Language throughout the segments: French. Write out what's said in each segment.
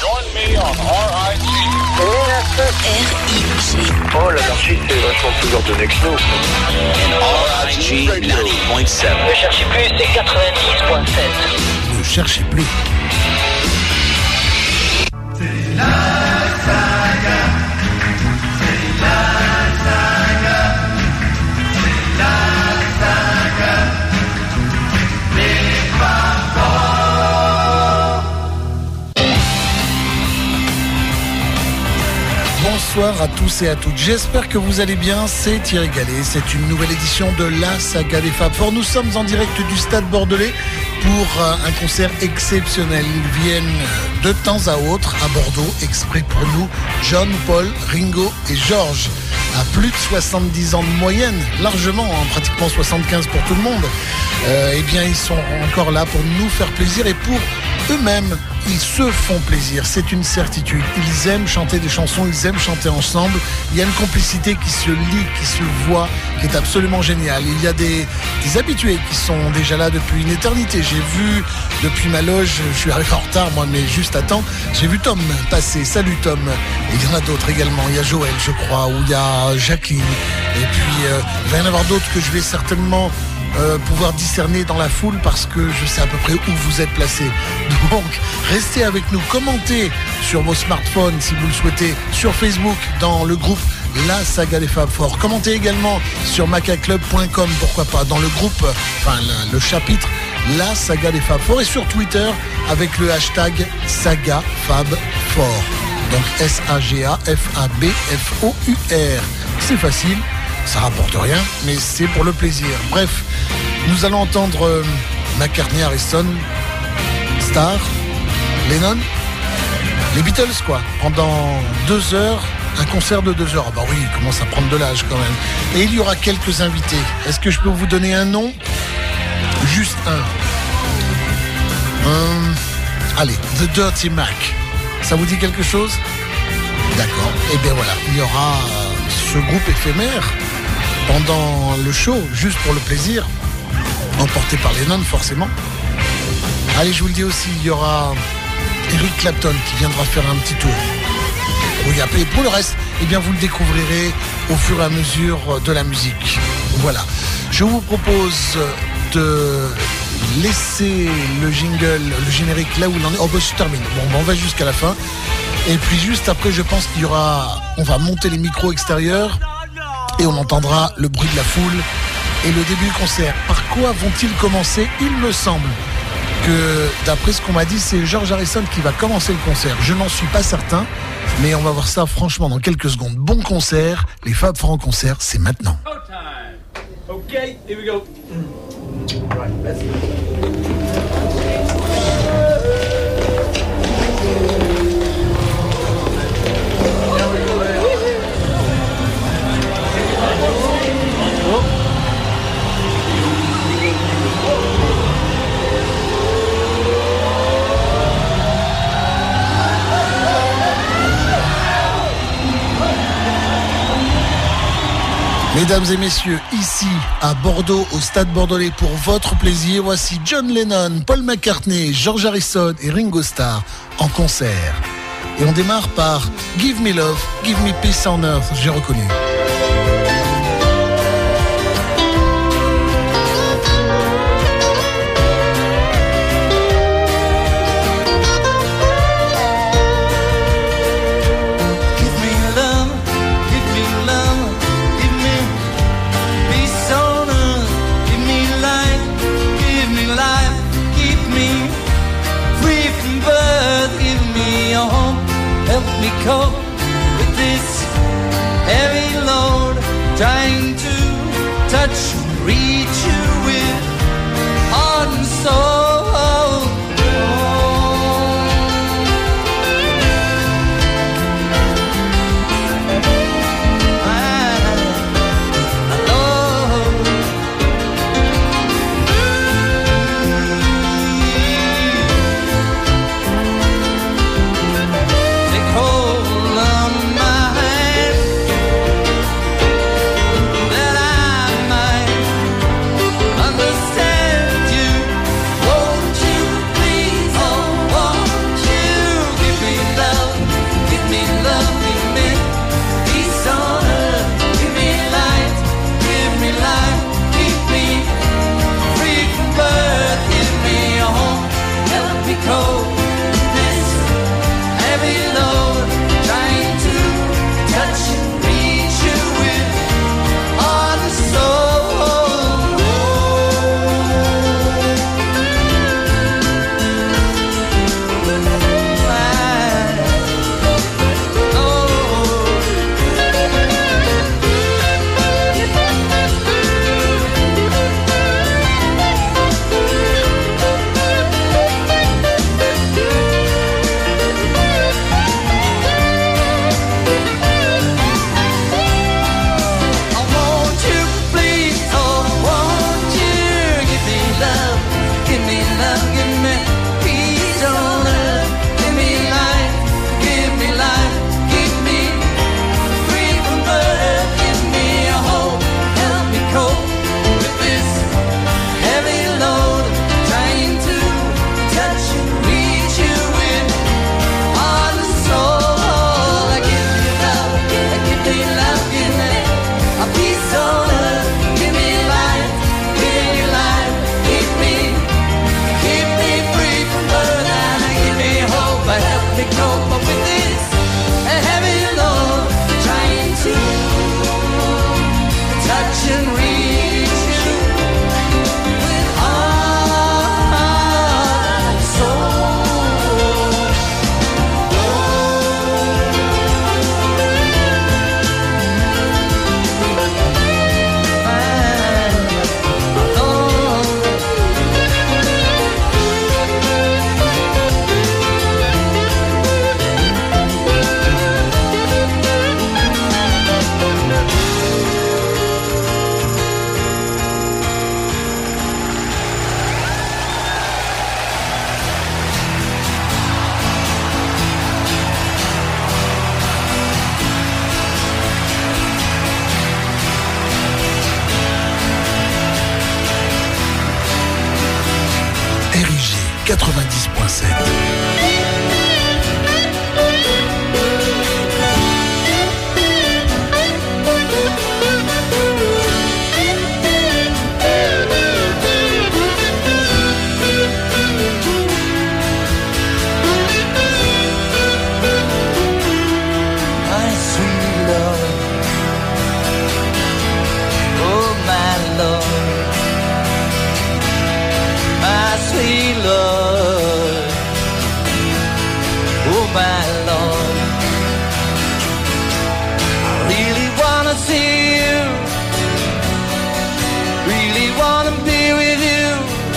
Join me on RIG. R-I-G. Oh, l'anarchie, c'est vachement plus ordonné que nous. And RIG 90.7. Ne cherchez plus, c'est 90.7. Ne cherchez plus. C'est la saga. C'est la saga. C'est la saga. Les parents. Bonsoir à tous et à toutes, j'espère que vous allez bien, c'est Thierry Gallet, c'est une nouvelle édition de la saga des Fab Four. Nous sommes en direct du Stade Bordelais pour un concert exceptionnel. Ils viennent de temps à autre à Bordeaux, exprès pour nous, John, Paul, Ringo et George. À plus de 70 ans de moyenne, largement, pratiquement 75 pour tout le monde. Eh bien, ils sont encore là pour nous faire plaisir et pour eux-mêmes, ils se font plaisir, c'est une certitude. Ils aiment chanter des chansons, ils aiment chanter ensemble. Il y a une complicité qui se lit, qui se voit, qui est absolument géniale. Il y a des habitués qui sont déjà là depuis une éternité. J'ai vu depuis ma loge, je suis arrivé en retard moi, mais juste à temps, j'ai vu Tom passer. Salut Tom. Et il y en a d'autres également. Il y a Joël, je crois, ou il y a Jacqueline. Et puis il va y en avoir d'autres que je vais certainement pouvoir discerner dans la foule parce que je sais à peu près où vous êtes placés. Donc restez avec nous, commentez sur vos smartphones si vous le souhaitez, sur Facebook dans le groupe La Saga des Fab Four. Commentez également sur macaclub.com, pourquoi pas, dans le groupe, enfin le chapitre La Saga des Fab Four, et sur Twitter avec le hashtag Saga Fab Four. Donc SAGAFABFOUR. C'est facile. Ça rapporte rien, mais c'est pour le plaisir. Bref, nous allons entendre McCartney, Harrison, Starr, Lennon, les Beatles quoi, pendant 2 heures, un concert de 2 heures. Ah bah oui, il commence à prendre de l'âge quand même. Et il y aura quelques invités. Est-ce que je peux vous donner un nom ? Juste un. Allez, The Dirty Mac. Ça vous dit quelque chose ? D'accord. Et bien voilà, il y aura ce groupe éphémère pendant le show, juste pour le plaisir, emporté par Lennon forcément. Allez, je vous le dis aussi, il y aura Eric Clapton qui viendra faire un petit tour. Oui, et pour le reste, eh bien vous le découvrirez au fur et à mesure de la musique. Voilà. Je vous propose de laisser le jingle, le générique là où il en est. Oh bah je termine. Bon, on va jusqu'à la fin. Et puis juste après, je pense qu'il y aura... On va monter les micros extérieurs et on entendra le bruit de la foule et le début du concert. Par quoi vont-ils commencer ? Il me semble que, d'après ce qu'on m'a dit, c'est George Harrison qui va commencer le concert. Je n'en suis pas certain, mais on va voir ça franchement dans quelques secondes. Bon concert, les Fab Four en concert, c'est maintenant. Ok, here we go. Right, let's go. Mesdames et messieurs, ici à Bordeaux, au Stade Bordelais, pour votre plaisir, voici John Lennon, Paul McCartney, George Harrison et Ringo Starr en concert. Et on démarre par Give Me Love, Give Me Peace on Earth, j'ai reconnu. Cope with this heavy load, trying to touch and reach you with heart and soul. Lord. I really wanna see you, really wanna be with you,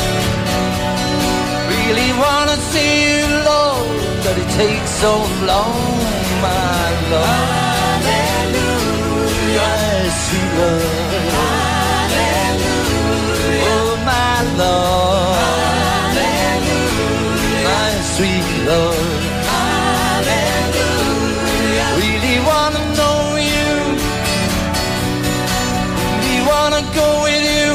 really wanna see you, Lord, but it takes so long, my Lord. Hallelujah, sweet Lord. Hallelujah, oh my Lord. Hallelujah, my sweet Lord. Hallelujah, really wanna know you, really wanna go with you.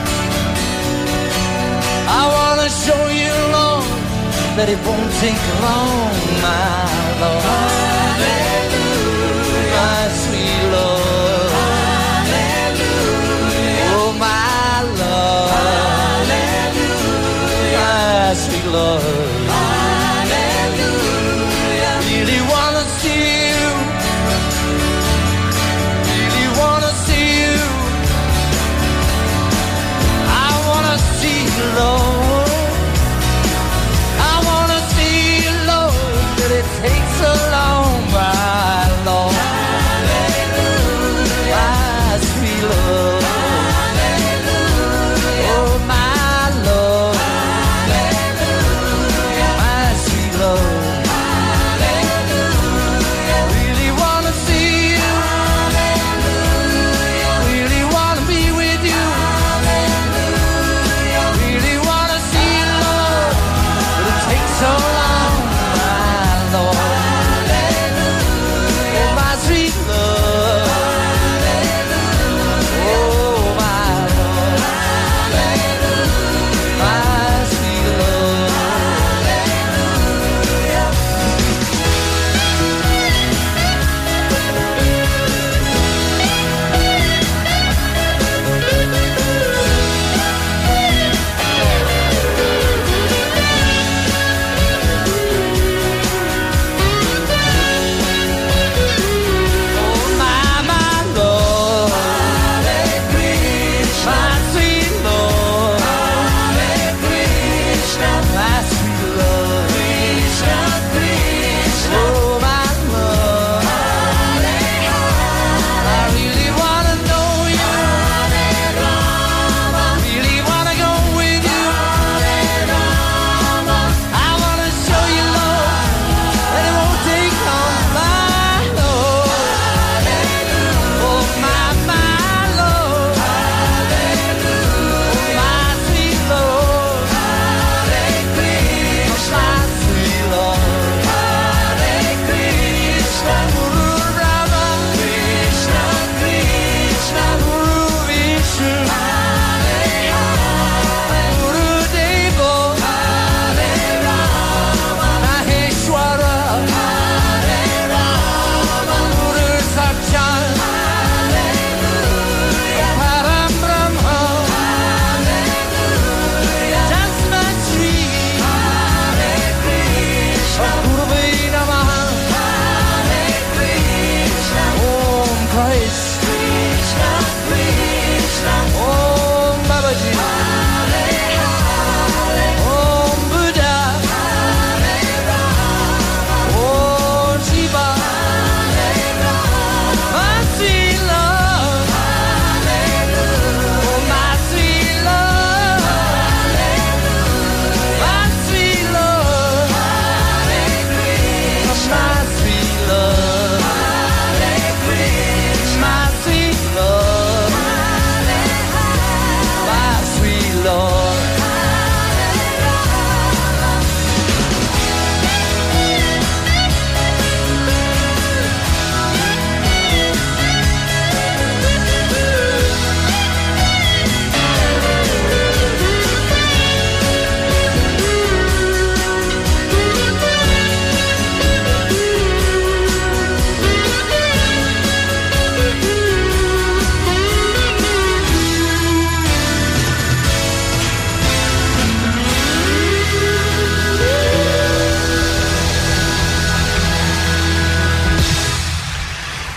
I wanna show you, Lord, that it won't take long, my Lord. Hallelujah, my sweet Lord. Hallelujah, oh my Lord. Hallelujah, my sweet Lord. Hallelujah, really wanna see you, really wanna see you. I wanna see you, Lord. I wanna see you, Lord, that it takes so long, my Lord. Hallelujah, my sweet Lord. Hallelujah, oh my Lord. Hallelujah, my sweet Lord. Hallelujah, really wanna see you. Hallelujah, really wanna be with you. Hallelujah, really wanna see you, Lord, but it takes so long, my Lord.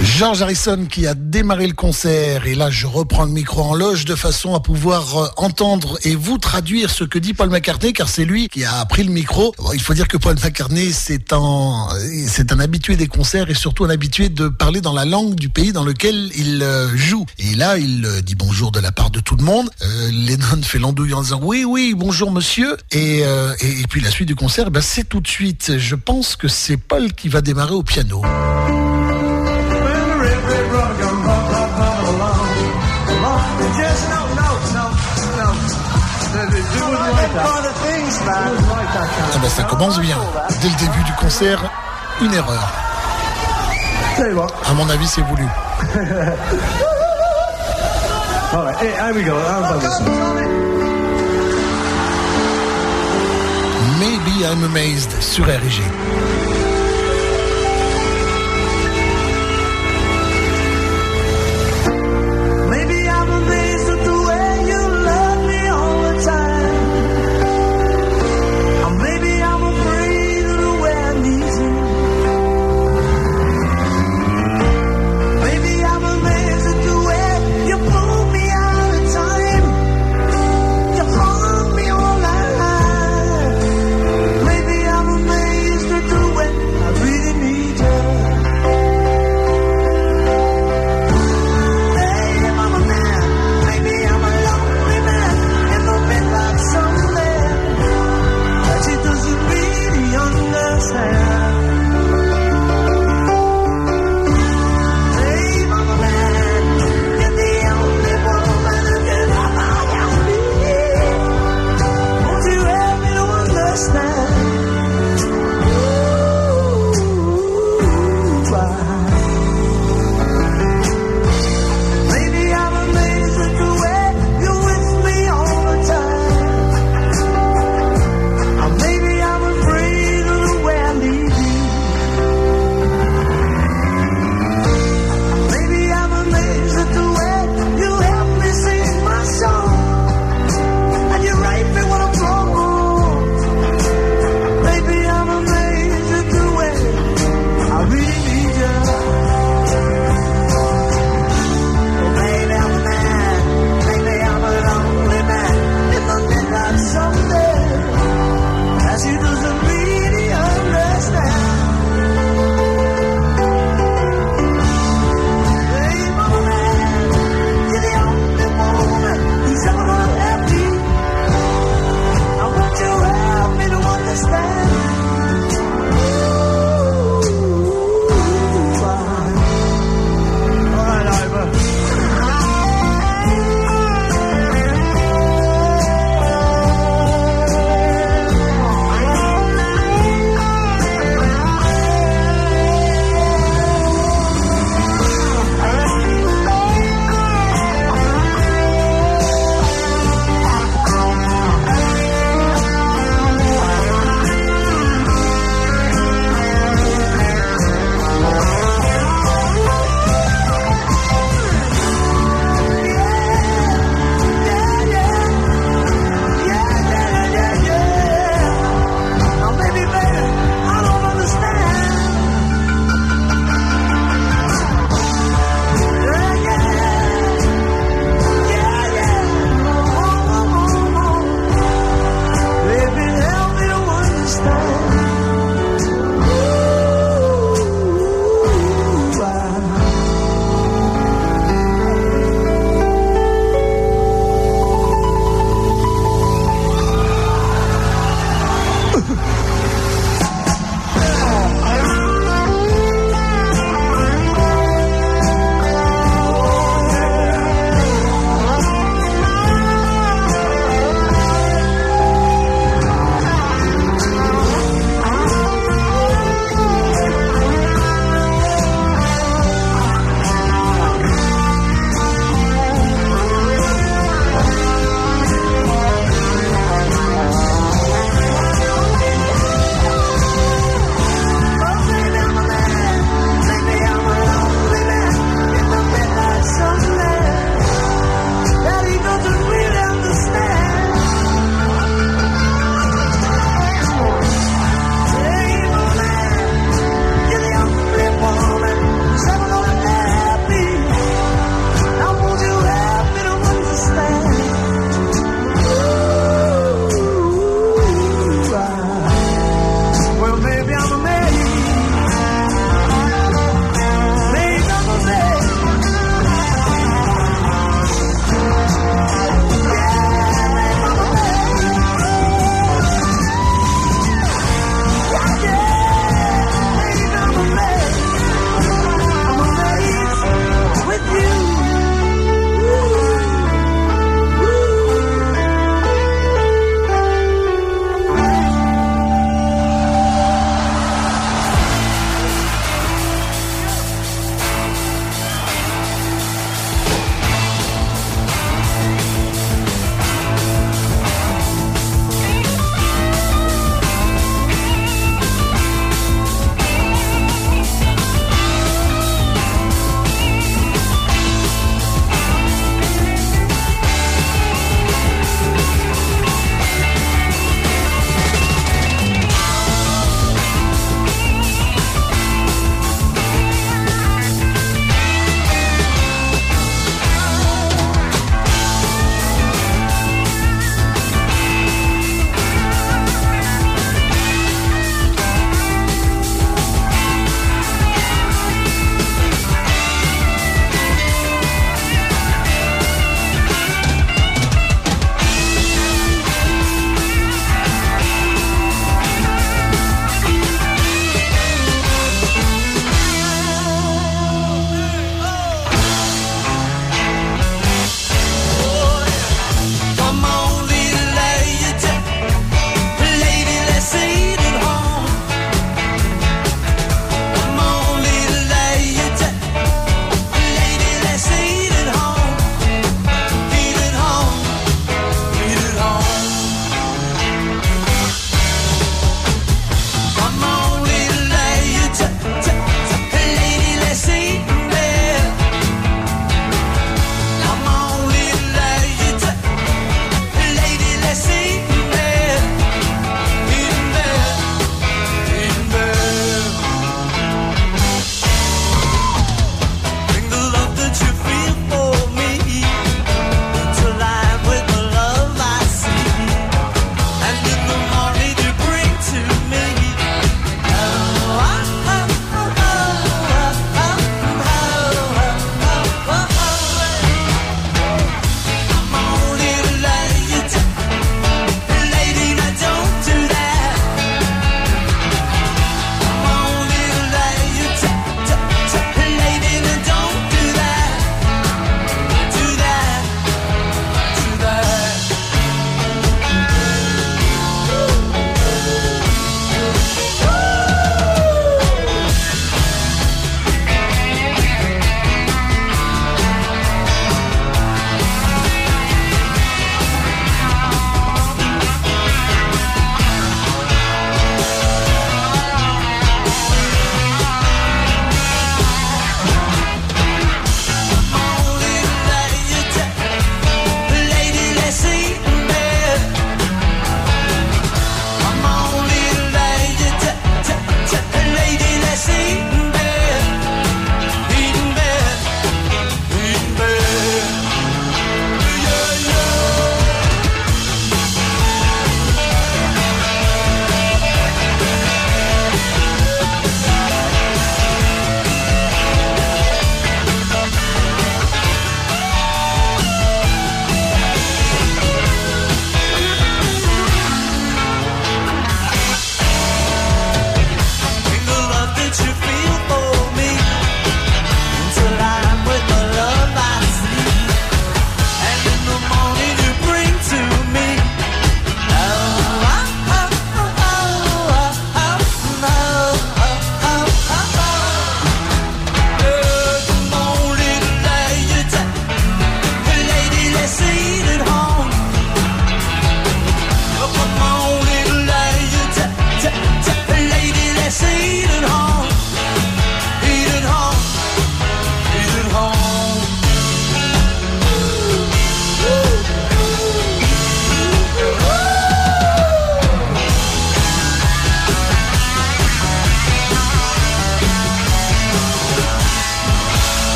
George Harrison qui a démarré le concert, et là je reprends le micro en loge de façon à pouvoir entendre et vous traduire ce que dit Paul McCartney, car c'est lui qui a pris le micro. Bon, il faut dire que Paul McCartney c'est un habitué des concerts et surtout un habitué de parler dans la langue du pays dans lequel il joue. Et là il dit bonjour de la part de tout le monde. Lennon fait l'andouille en disant oui bonjour monsieur, et puis la suite du concert, c'est tout de suite. Je pense que c'est Paul qui va démarrer au piano. Ça commence bien. Dès le début du concert, une erreur. À mon avis, c'est voulu. Maybe I'm Amazed sur RG. Maybe I'm amazed at the way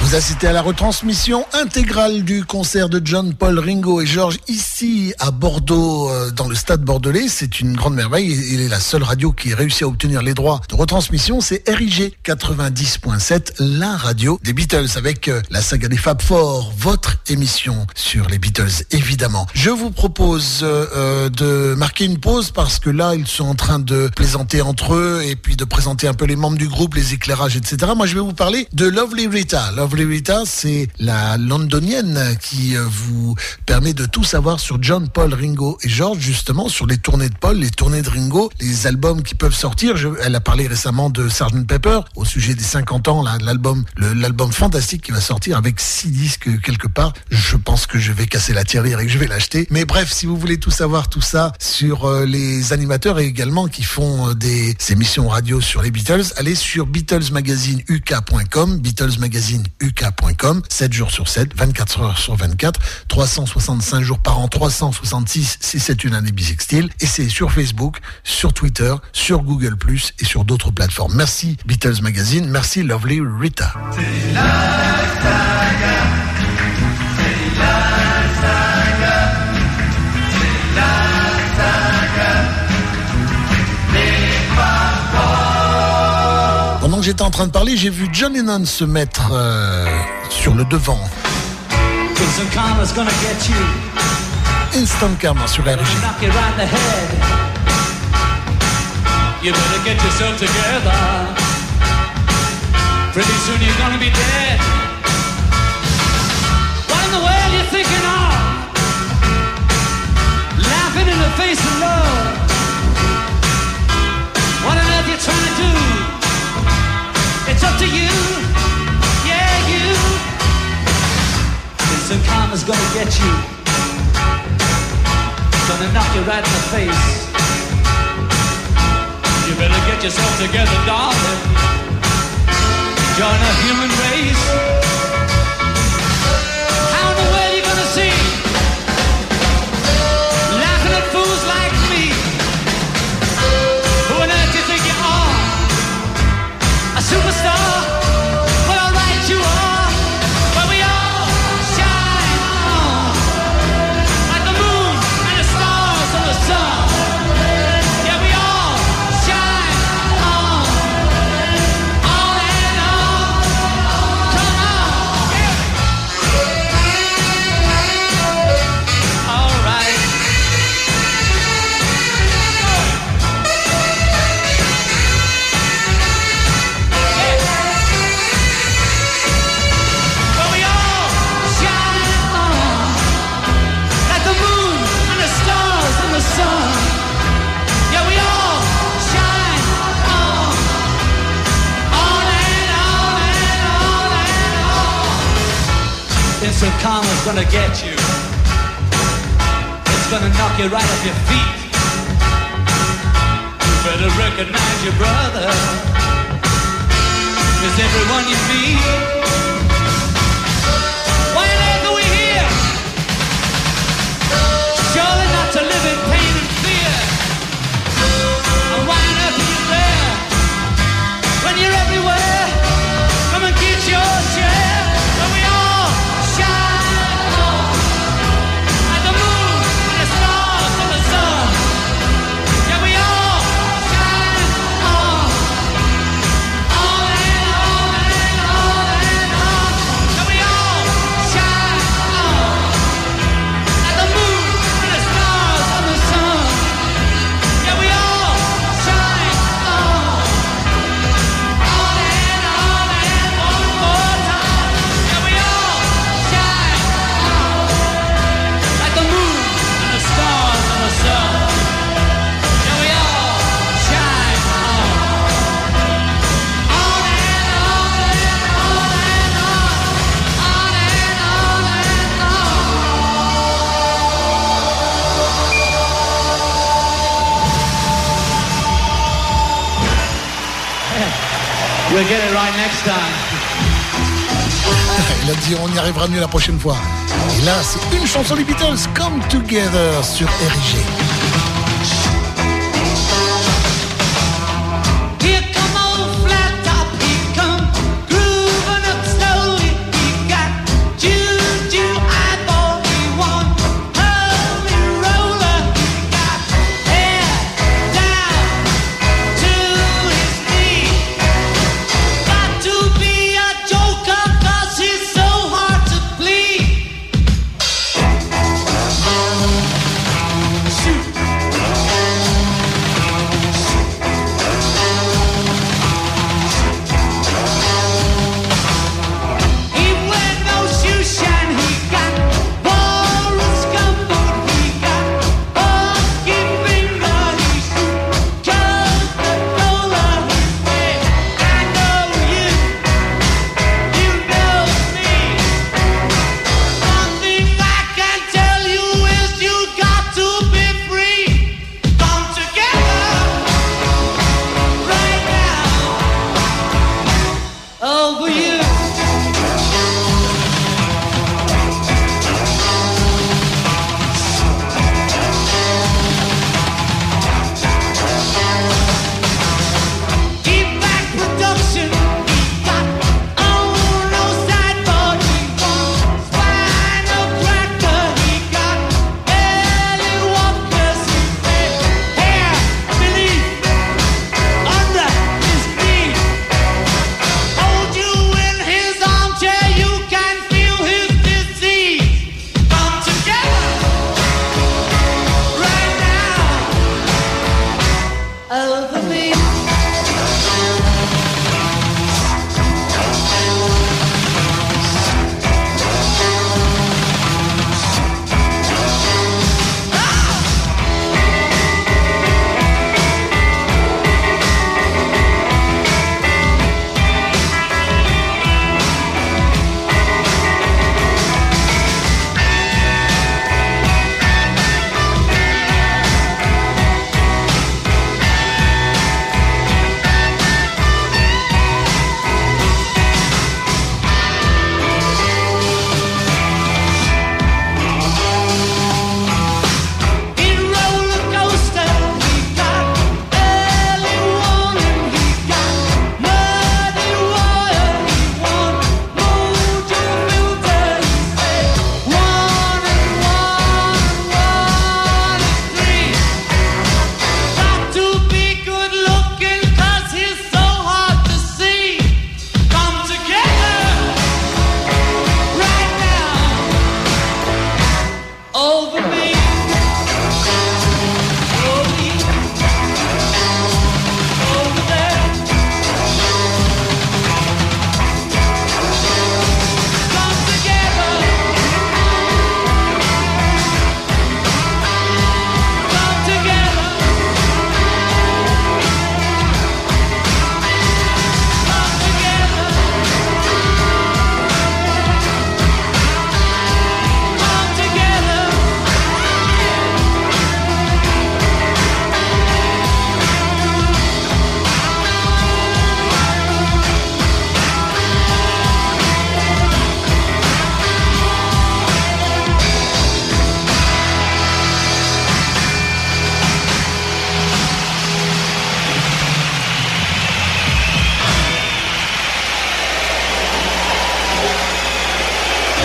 Vous assistez à la retransmission intégrale du concert de John, Paul, Ringo et George ici à Bordeaux, dans le stade bordelais. C'est une grande merveille. Il est la seule radio qui ait réussi à obtenir les droits de retransmission. C'est RIG 90.7, la radio des Beatles avec la saga des Fab Four, votre émission sur les Beatles, évidemment. Je vous propose de marquer une pause parce que là, ils sont en train de plaisanter entre eux et puis de présenter un peu les membres du groupe, les éclairages, etc. Moi, je vais vous parler de Lovely Rita. Lovely Rita, c'est la londonienne qui vous permet de tout savoir sur John, Paul, Ringo et George, justement, sur les tournées de Paul, les tournées de Ringo, les albums qui peuvent sortir. Elle a parlé récemment de Sgt Pepper, au sujet des 50 ans, là, l'album fantastique qui va sortir avec 6 disques quelque part. Je pense que je vais casser la tirelire et que je vais l'acheter. Mais bref, si vous voulez tout savoir, tout ça, sur les animateurs et également qui font des émissions radio sur les Beatles, allez sur BeatlesMagazineUK.com, BeatlesMagazineUK.com, 7 jours sur 7, 24 heures sur 24, 365 jours par an, 366 si c'est une année bissextile. Et c'est sur Facebook, sur Twitter, sur Google+, et sur d'autres plateformes. Merci Beatles Magazine, merci Lovely Rita. C'est la saga, c'est la saga, c'est la saga des papas. Pendant que j'étais en train de parler, j'ai vu John Lennon se mettre sur le devant. Instant karma's gonna get you. Instant Karma sur RG. Knock you right in the head. You better get yourself together. Pretty soon you're gonna be dead. What in the world you thinking of? Laughing in the face of love. What on earth you trying to do? It's up to you. Yeah, you. Instant karma's gonna get you. Gonna knock you right in the face. You better get yourself together, darling. Join a human race. How in the world you gonna see? Laughing at fools like me. Who on earth you think you are? A superstar? Well, alright, you are. But we all shine on like the moon and the stars and the sun. Yeah, we all shine on. On and on. Come on. All right. Well, we all shine on like the moon and the stars and the sun. Yeah, we all shine on. On and on and on and on. Instant karma's gonna get you. It's gonna knock you right off your feet. You better recognize your brother. 'Cause everyone you meet. Why on earth are we here? Surely not to live in pain and fear. And why on earth are you there? When you're everywhere, come and get your share. But we all shine on like the moon and the stars and the sun. Yeah, we all shine on. On and on and on and on. Yeah, we all shine on like the moon and the stars and the sun. Yeah, we all shine on. On and on and one more time. Yeah, we all shine on like the moon and the stars and the sun. Yeah, we all shine on. On and on and on and on. On and on and on. We'll get it right next time. Il a dit on y arrivera mieux la prochaine fois. Et là, c'est une chanson des Beatles, Come Together sur RG. Here come old flat top, he come grooving up slowly. He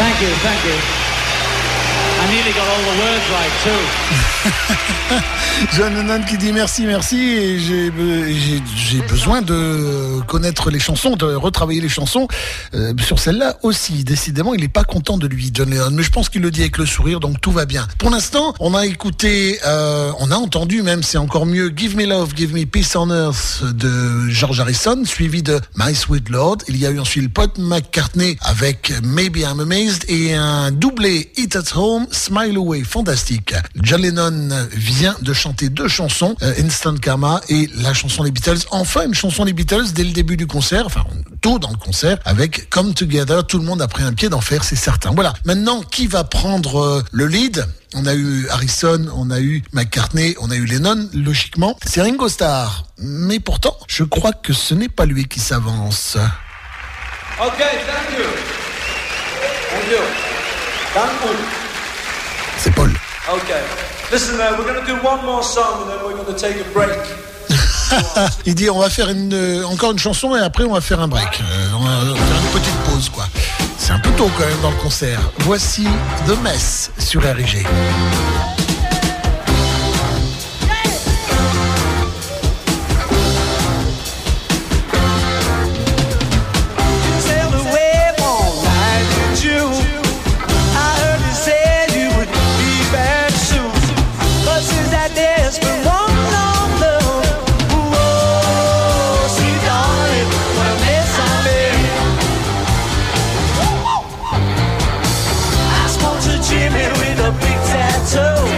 Thank you. I nearly got all the words right too. John Lennon qui dit merci et j'ai besoin de connaître les chansons, de retravailler les chansons sur celle-là aussi. Décidément, il n'est pas content de lui, John Lennon, mais je pense qu'il le dit avec le sourire, donc tout va bien. Pour l'instant, on a écouté, on a entendu même, c'est encore mieux, Give Me Love, Give Me Peace on Earth de George Harrison, suivi de My Sweet Lord. Il y a eu ensuite Paul McCartney avec Maybe I'm Amazed et un doublé It at Home, Smile Away, fantastique. John Lennon vient de chanter 2 chansons, Instant Karma et la chanson des Beatles. Enfin, une chanson des Beatles dès le début du concert, enfin tôt dans le concert, avec Come Together. Tout le monde a pris un pied d'enfer, c'est certain. Voilà. Maintenant, qui va prendre le lead ? On a eu Harrison, on a eu McCartney, on a eu Lennon, logiquement. C'est Ringo Starr. Mais pourtant, je crois que ce n'est pas lui qui s'avance. Okay, thank you. C'est Paul. Okay. Listen, we're going to do one more song and then we're going to take a break. Il dit on va faire encore une chanson et après on va faire un break. On va faire une petite pause quoi. C'est un peu tôt quand même dans le concert. Voici The Mess sur RG. Jimmy with a big tattoo.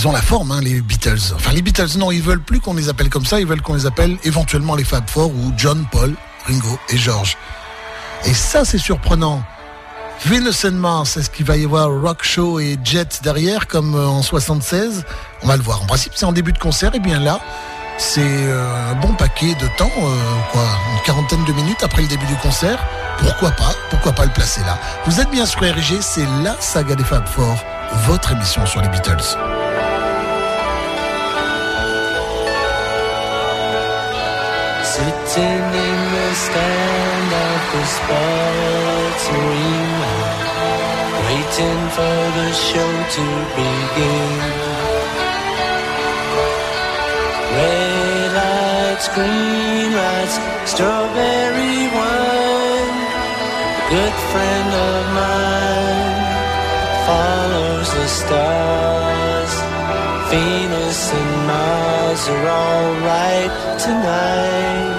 ils ont la forme, hein, les Beatles. Enfin, les Beatles, non, ils veulent plus qu'on les appelle comme ça, ils veulent qu'on les appelle éventuellement les Fab Four ou John, Paul, Ringo et George. Et ça, c'est surprenant. Venus and Mars, est-ce qu'il va y avoir Rock Show et Jet derrière, comme en 76 ? On va le voir. En principe, c'est en début de concert, et bien là, c'est un bon paquet de temps, une quarantaine de minutes après le début du concert. Pourquoi pas le placer là. Vous êtes bien sur RG, c'est la saga des Fab Four, votre émission sur les Beatles. Sitting in the stand of the sports arena, waiting for the show to begin. Red lights, green lights, strawberry wine. A good friend of mine follows the stars. Venus and Mars are all right tonight.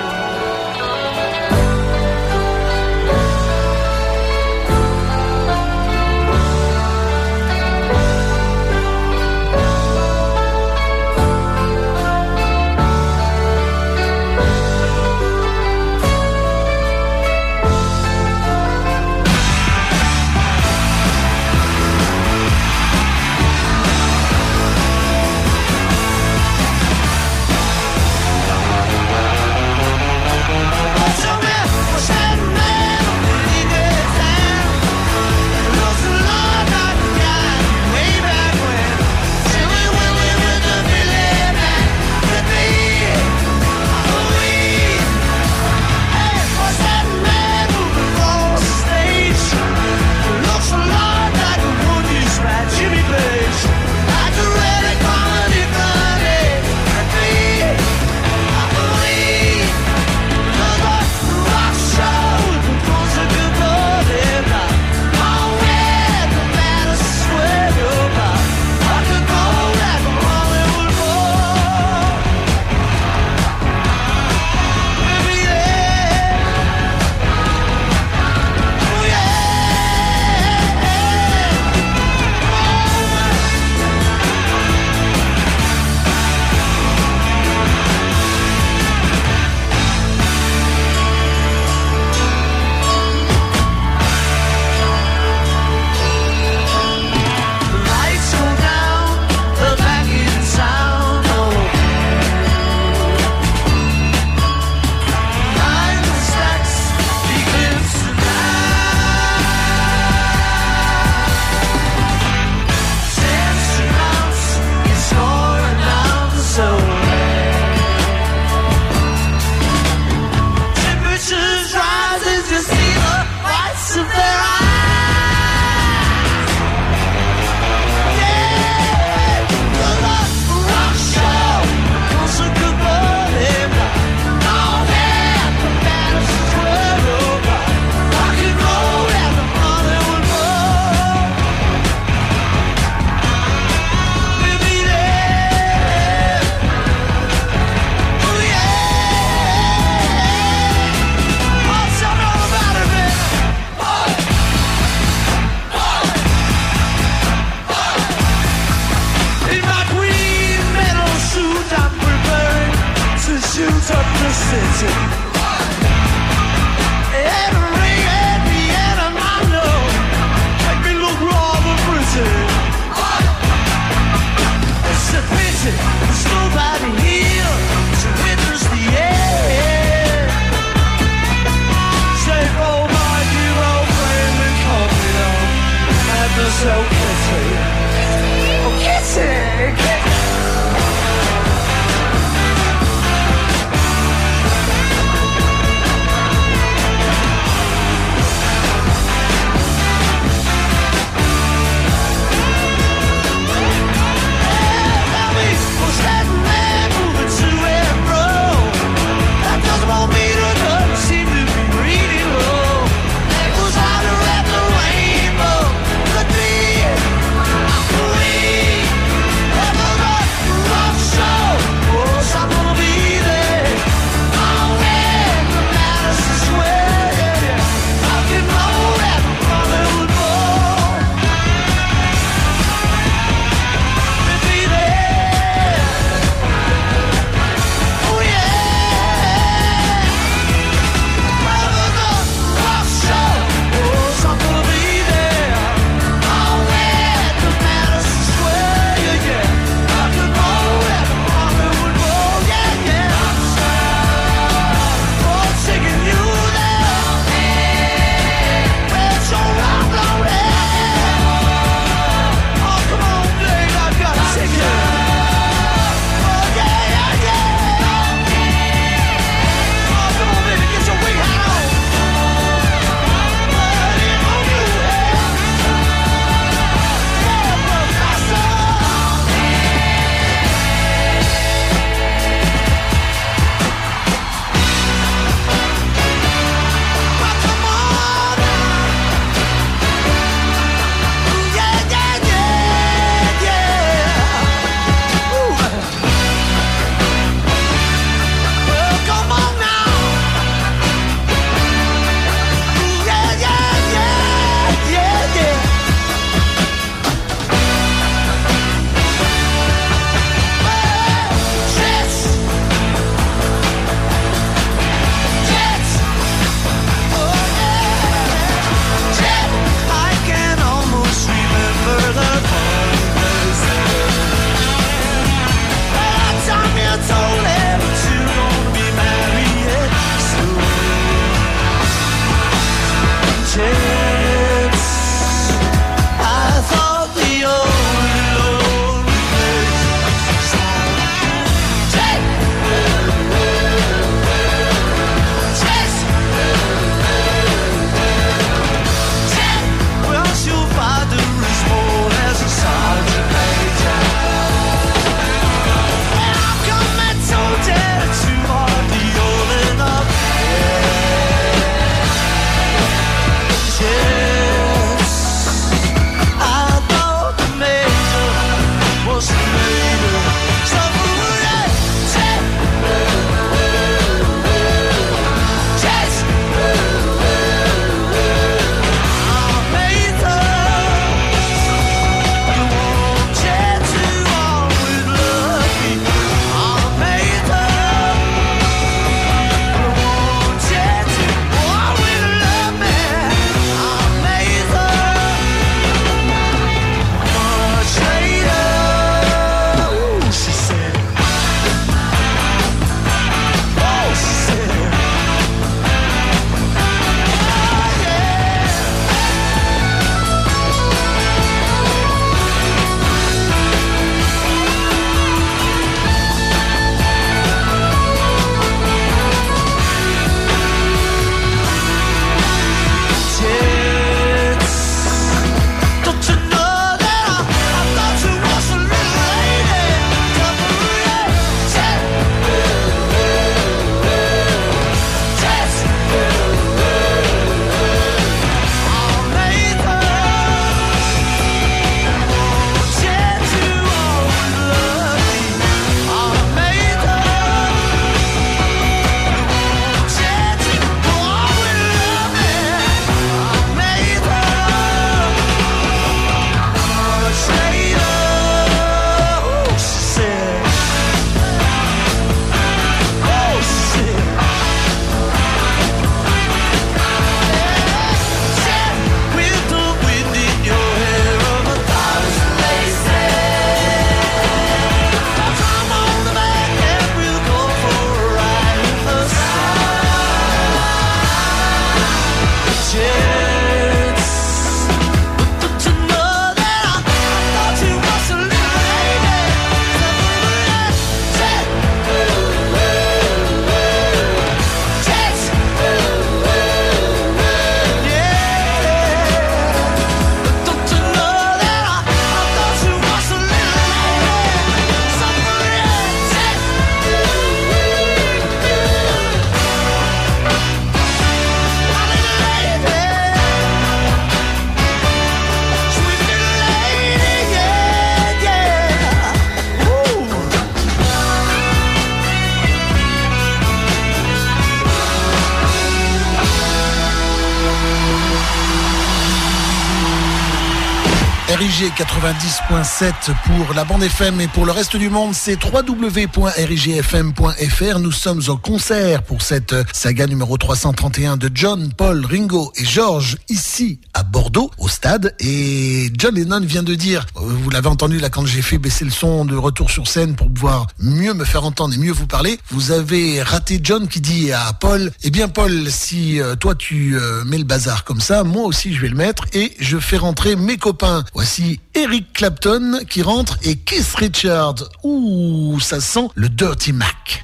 RIG 90.7 pour la bande FM et pour le reste du monde, c'est www.rigfm.fr. Nous sommes au concert pour cette saga numéro 331 de John, Paul, Ringo et George ici à Bordeaux, au stade. Et John Lennon vient de dire, vous l'avez entendu là quand j'ai fait baisser le son de retour sur scène pour pouvoir mieux me faire entendre et mieux vous parler, vous avez raté John qui dit à Paul, eh bien Paul, si toi tu mets le bazar comme ça, moi aussi je vais le mettre et je fais rentrer mes copains. Voici Eric Clapton qui rentre et Keith Richards. Ouh, ça sent le Dirty Mac.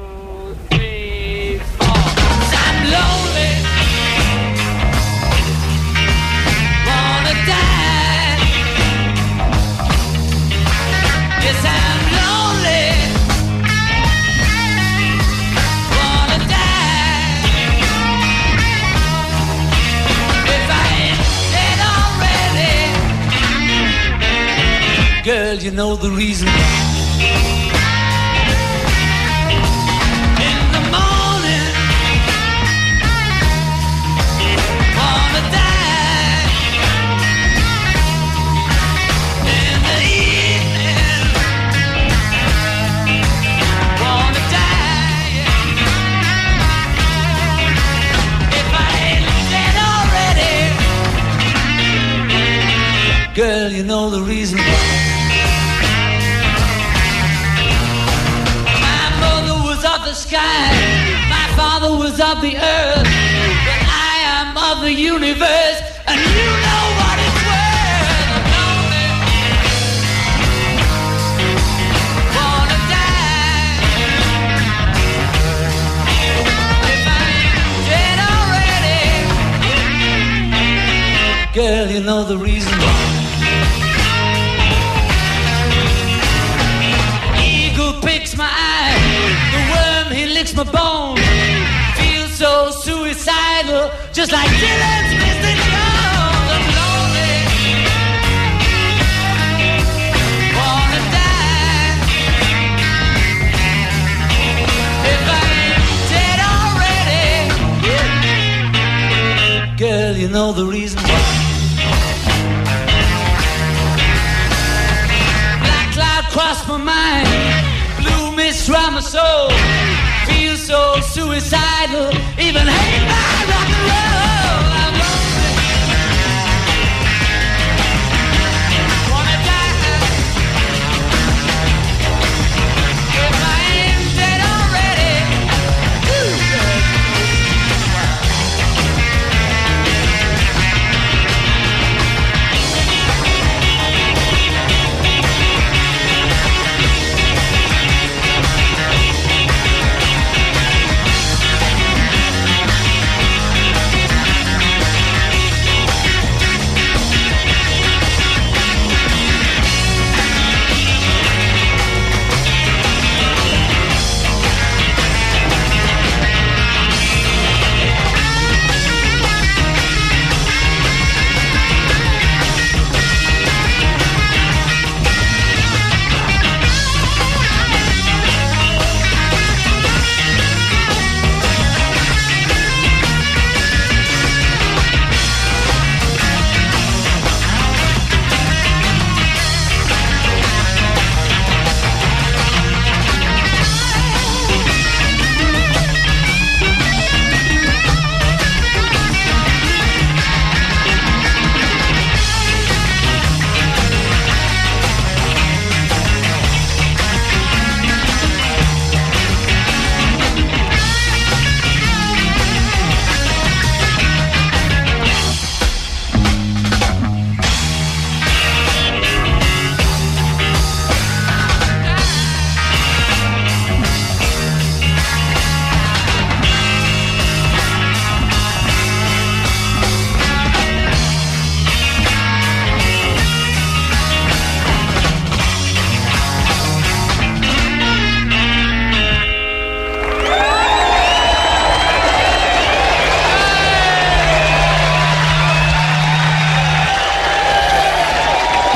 Girl, you know the reason. In the morning, wanna die. In the evening, wanna die. If I ain't dead already, girl, you know the reason. Sky. My father was of the earth, but I am of the universe, and you know what it's worth. I'm lonely, wanna die. If I ain't dead already, girl, you know the reason why. Eagle picks my eye, the worm he licks my bone. Feel so suicidal, just like Dylan's Mr. Jones. I'm lonely, wanna die. If I ain't dead already, girl, you know the reason why. Black cloud crossed my mind, blue mist round my soul. Feel so suicidal, even hate my rock and roll. I'm lonely, wanna die. If I ain't dead already,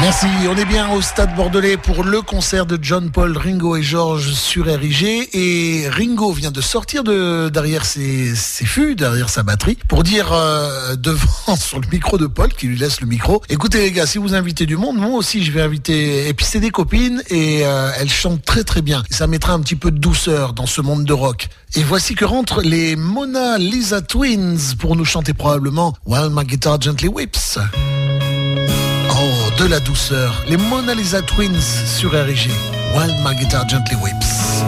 Merci, on est bien au Stade Bordelais pour le concert de John Paul, Ringo et George sur RIG. Et Ringo vient de sortir derrière ses fûts, derrière sa batterie, pour dire devant sur le micro de Paul, qui lui laisse le micro: écoutez les gars, si vous invitez du monde, moi aussi je vais inviter. Et puis c'est des copines et elles chantent très très bien. Et ça mettra un petit peu de douceur dans ce monde de rock. Et voici que rentrent les Mona Lisa Twins pour nous chanter probablement While My Guitar Gently Weeps. Oh, de la douceur. Les Mona Lisa Twins sur RIG. While My Guitar Gently Weeps.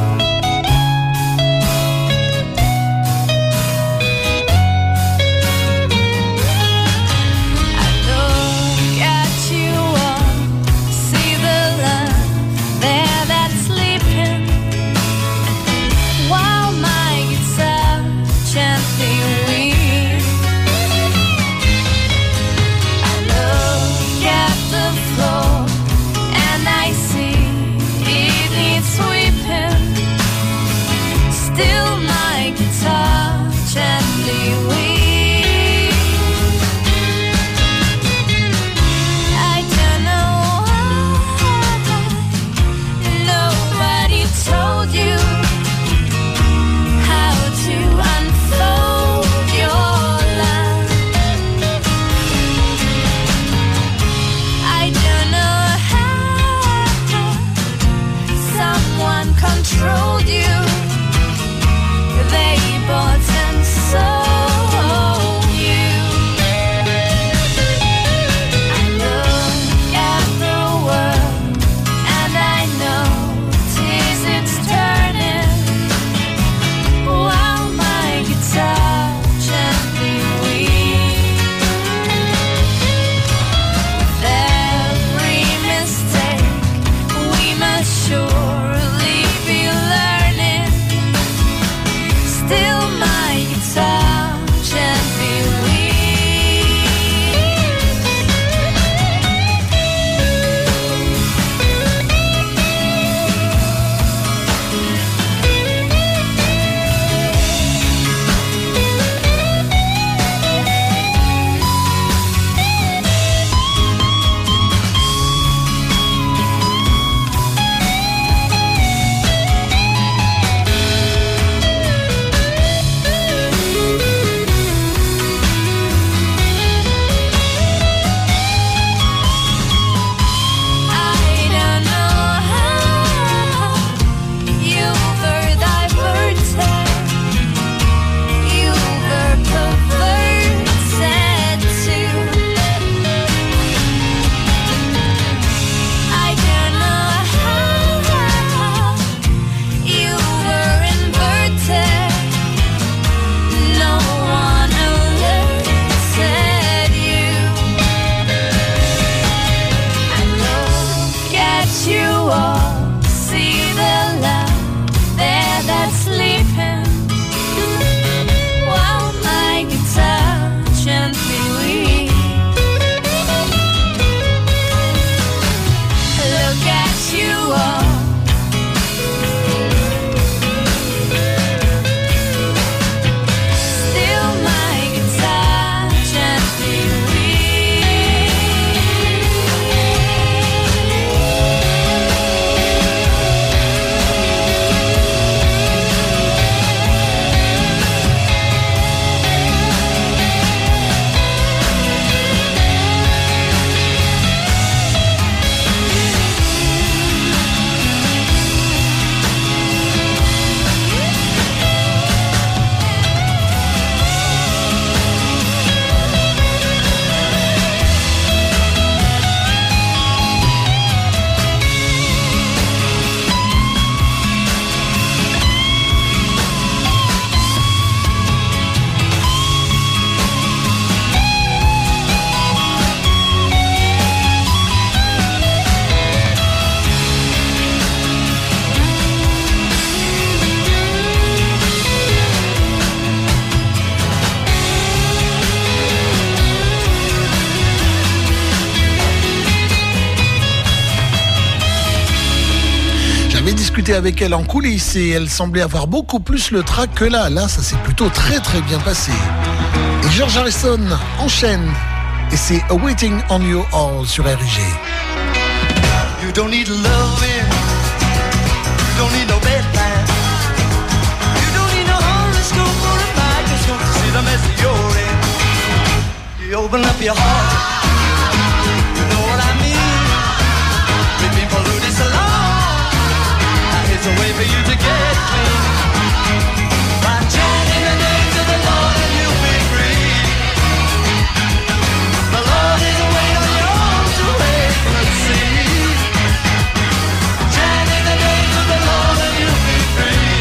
Avec elle en coulisses et elle semblait avoir beaucoup plus le trac que là. Là, ça s'est plutôt très très bien passé. Et George Harrison enchaîne et c'est Awaiting on You All sur RIG. You don't need loving, you don't need no bedpan, you don't need no horoscope or a microscope to see the mess that you're in. You open up your heart, you know what I mean. With people who disallow, it's a way for you to get clean. By chanting the names of the Lord and you'll be free. The Lord is waiting on your arms to wake and see. Chanting the names of the Lord and you'll be free.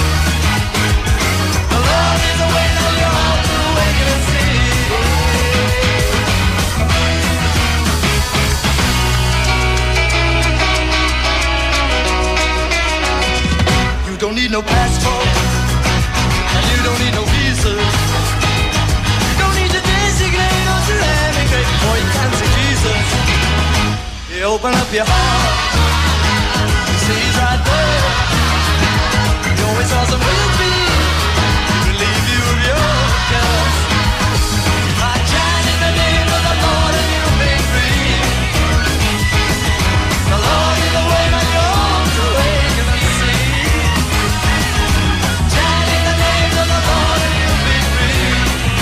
The Lord is waiting on your arms to wake and see. You don't need no passport, and you don't need no visa. You don't need to designate or to emigrate before you can see Jesus. You open up your heart, you see he's right there. You always awesome will be, he will leave you of your guts. I chant in the name of the Lord and you'll be free. The Lord is the way that your arms to wake and see. Chant in the name of the Lord and you'll be free.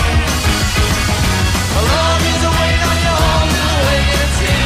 The Lord is the way that your arms to wake and see.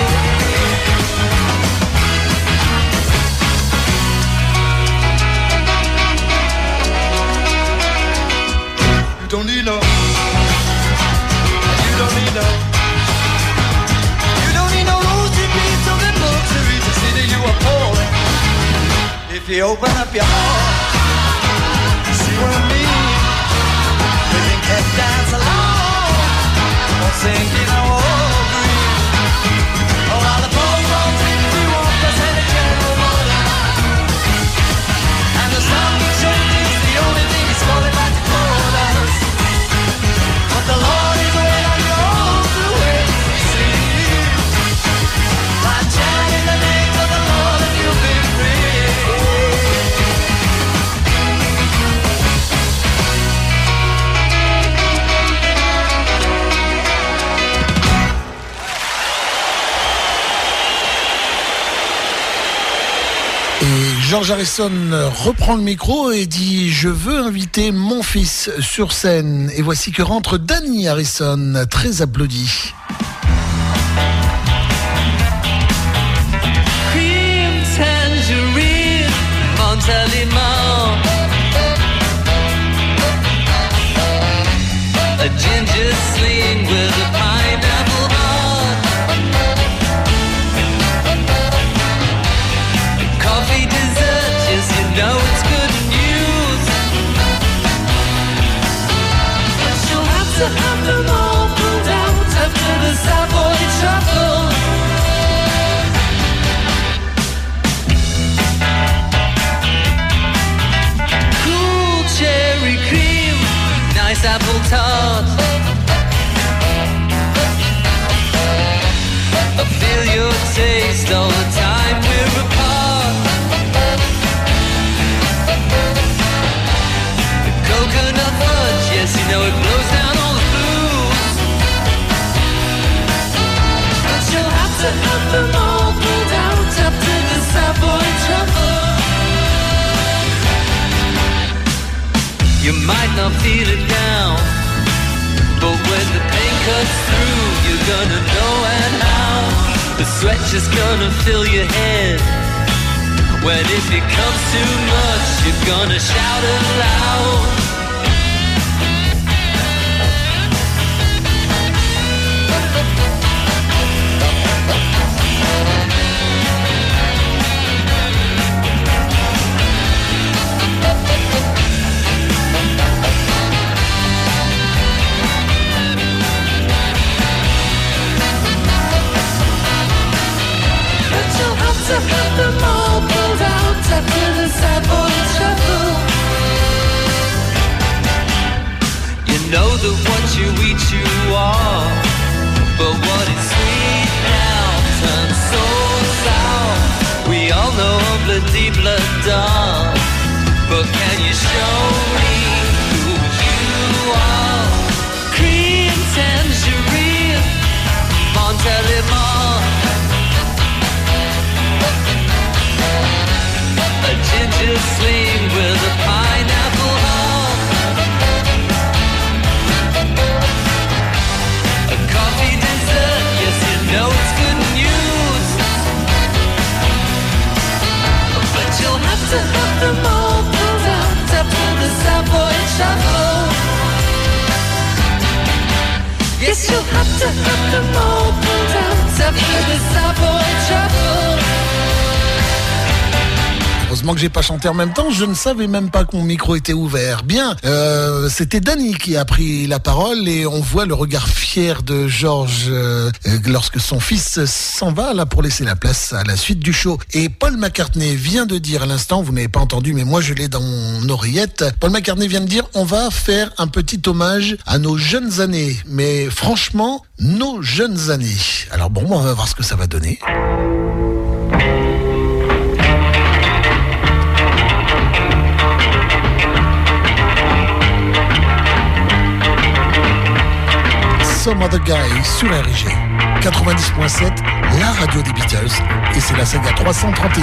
You don't need no, you don't need no, you don't need no rosy beads of the book to read to see that you are falling. If you open up your heart, you see what I mean. We've been kept down so long, won't sink in our green. Oh, all the programs we want us in a general order. And the sound of change is the only thing that's falling back to us. But the Lord is waiting on your arms to wait and see. By chanting the name of the Lord and you'll be free. Et George Harrison reprend le micro et dit « Je veux inviter mon fils sur scène ». Et voici que rentre Danny Harrison, très applaudi. Cream tangerine, Montalimon. A ginger sling with a pineapple heart. Coffee dessert, yes you know it's good news. But you'll have to have them all pulled out after the Savoy Truffle. Cool cherry cream, nice apple tart. I feel your taste all the time we're apart. The coconut fudge, yes you know it blows down all the blues. But you'll have to have them all pulled out after the Savoy Truffle. You might not feel it now, but when the pain cuts through, you're gonna know and how. The sweat just gonna fill your head. When it becomes too much, you're gonna shout aloud. To have them all pulled out after the Savoy Truffle. You know that what you eat you are, but what is sweet now turns so sour. We all know the deep blood dog, but can you show me who you are? Cream tangerine, Montalimon. shuffle. Guess you'll have to have them all pulled out after the Savoy Shuffle. Heureusement que j'ai pas chanté en même temps, je ne savais même pas que mon micro était ouvert. Bien, c'était Danny qui a pris la parole et on voit le regard fier de George lorsque son fils s'en va là pour laisser la place à la suite du show. Et Paul McCartney vient de dire à l'instant, vous n'avez pas entendu mais moi je l'ai dans mon oreillette, Paul McCartney vient de dire on va faire un petit hommage à nos jeunes années. Mais franchement, nos jeunes années. Alors bon, on va voir ce que ça va donner. Some Other Guy sur RG 90.7, la radio des Beatles, et c'est la saga 331.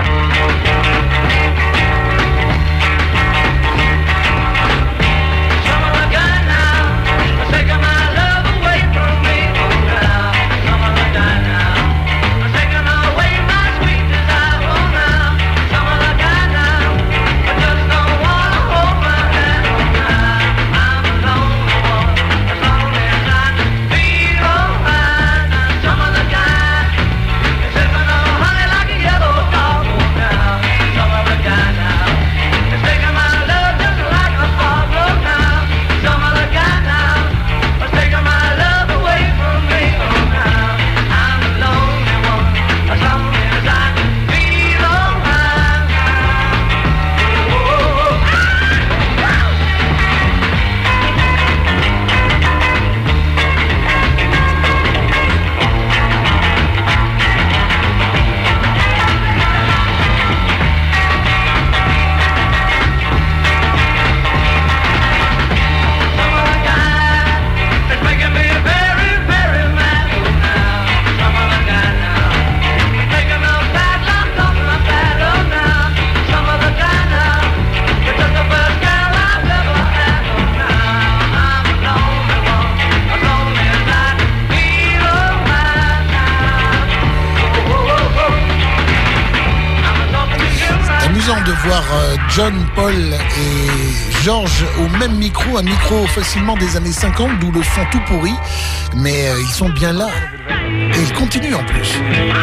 De voir John, Paul et George au même micro, un micro facilement des années 50, d'où le fond tout pourri, mais ils sont bien là et ils continuent en plus.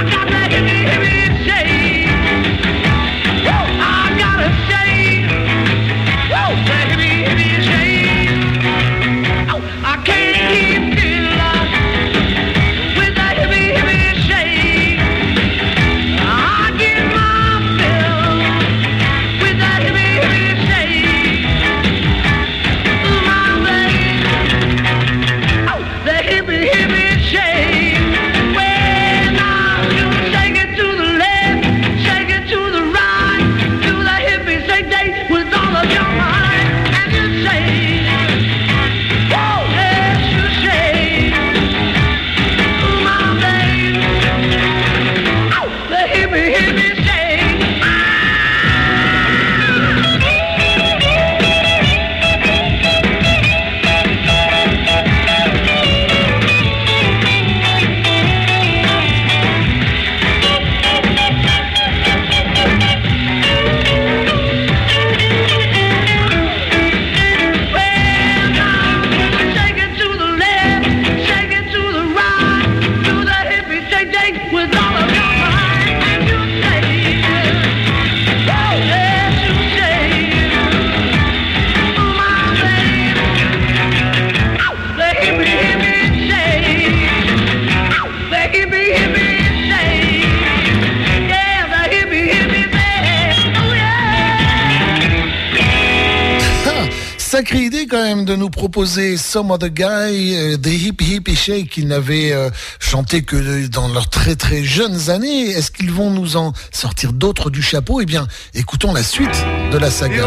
Sacrée idée quand même de nous proposer Some Other Guy, des Hippie Shake qu'ils n'avaient chanté que dans leurs très très jeunes années. Est-ce qu'ils vont nous en sortir d'autres du chapeau? Eh bien, écoutons la suite de la saga.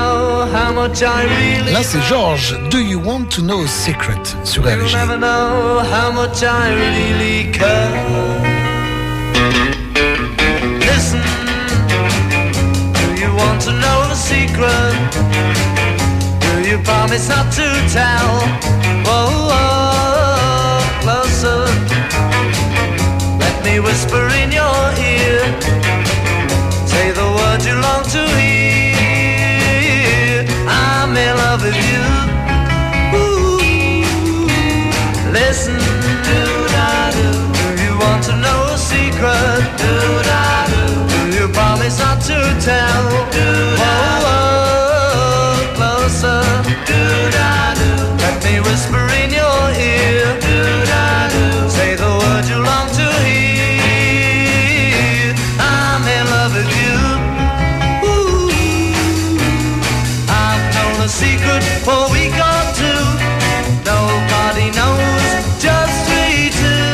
Là, c'est George. Do you want to know a secret sur RG? You'll never know how much I really care. Listen, do you want to know a secret? You promise not to tell. Whoa, whoa, closer. Let me whisper in your ear. Say the words you long to hear. I'm in love with tell. Oh, closer. Let me whisper in your ear. Say the word you long to hear. I'm in love with you. Ooh. I've known a secret for a week or two. Nobody knows, just we two.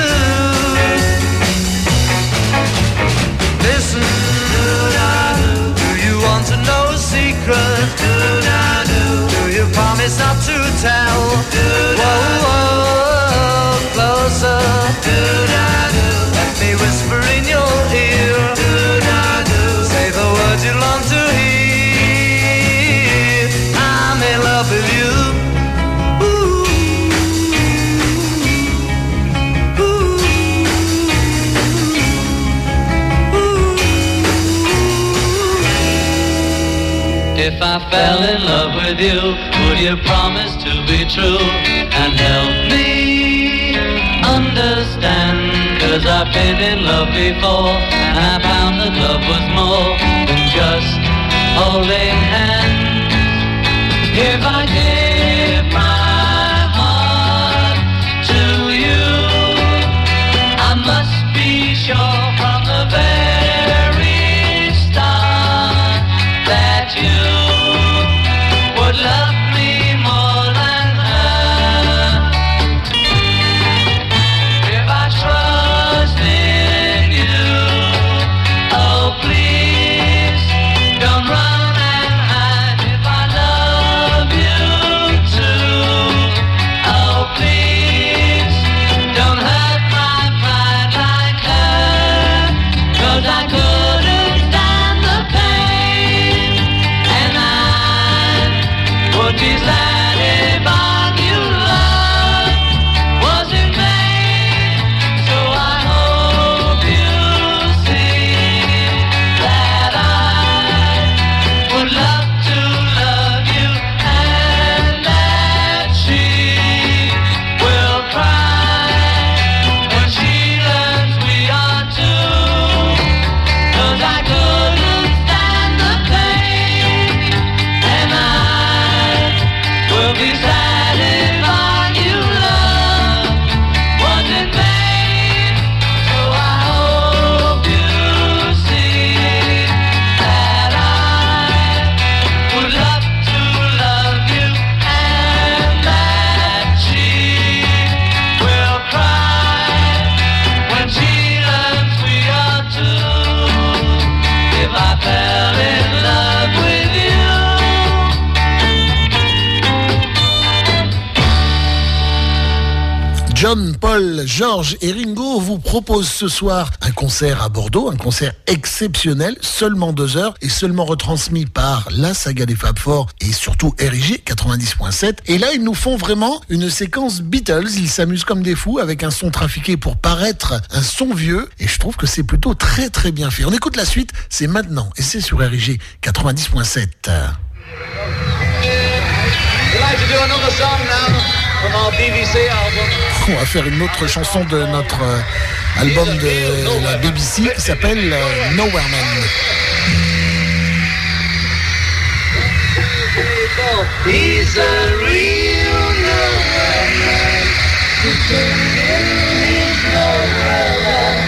Listen, do you want to know a secret? Do you promise not to tell? Whoa, closer. Let me whisper in your ear. Say the words you long to hear. I'm in love with you. If I fell in love with you, would you promise to be true and help me understand? 'Cause I've been in love before and I found that love was more than just holding hands. If I give my heart to you, I must be sure from the very start that you would love me more than her. If I trust in you, oh please don't run and hide. If I love you too, oh please don't hurt my pride like her. 'Cause I couldn't stand the pain, and I would be sad if all you love was in vain. So I hope you see that I would love to love you, and that she will cry when she learns we are two. 'Cause I couldn't stand the pain, and I will be sad if all you love was in vain. So I hope you see that I would love to love you, and that she will cry when she learns we are two. If I fell in love with you. John, Paul, Georges et Ringo vous proposent ce soir un concert à Bordeaux, un concert exceptionnel, seulement 2 heures et seulement retransmis par la saga des Fab Four et surtout RIG 90.7. Et là, ils nous font vraiment une séquence Beatles. Ils s'amusent comme des fous avec un son trafiqué pour paraître un son vieux. Et je trouve que c'est plutôt très très bien fait. On écoute la suite, c'est maintenant et c'est sur RIG 90.7. We'd like to do another song now from our BBC album. On va faire une autre chanson de notre album de la BBC qui s'appelle Nowhere Man. He's a real nowhere man. He's nowhere man.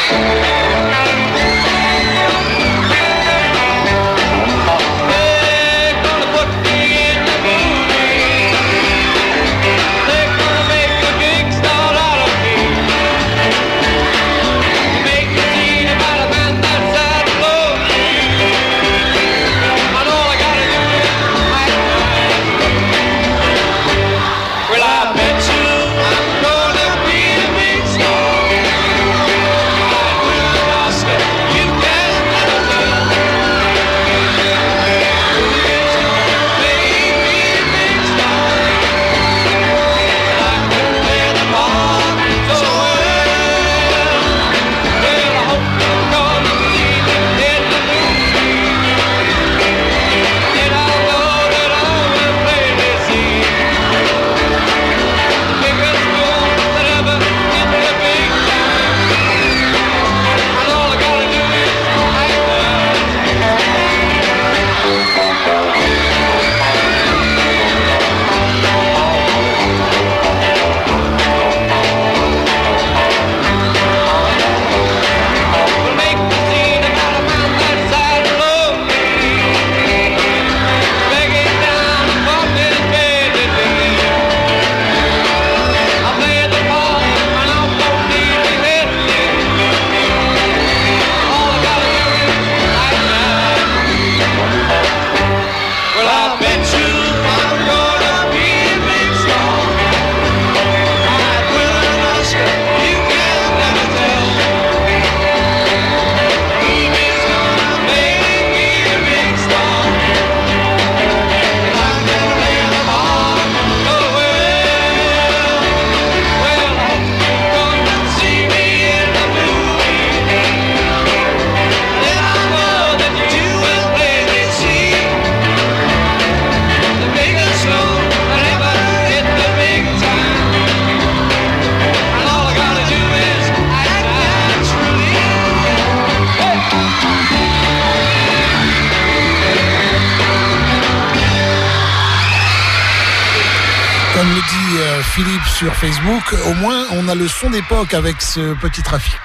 Comme le dit Philippe sur Facebook, au moins on a le son d'époque avec ce petit trafic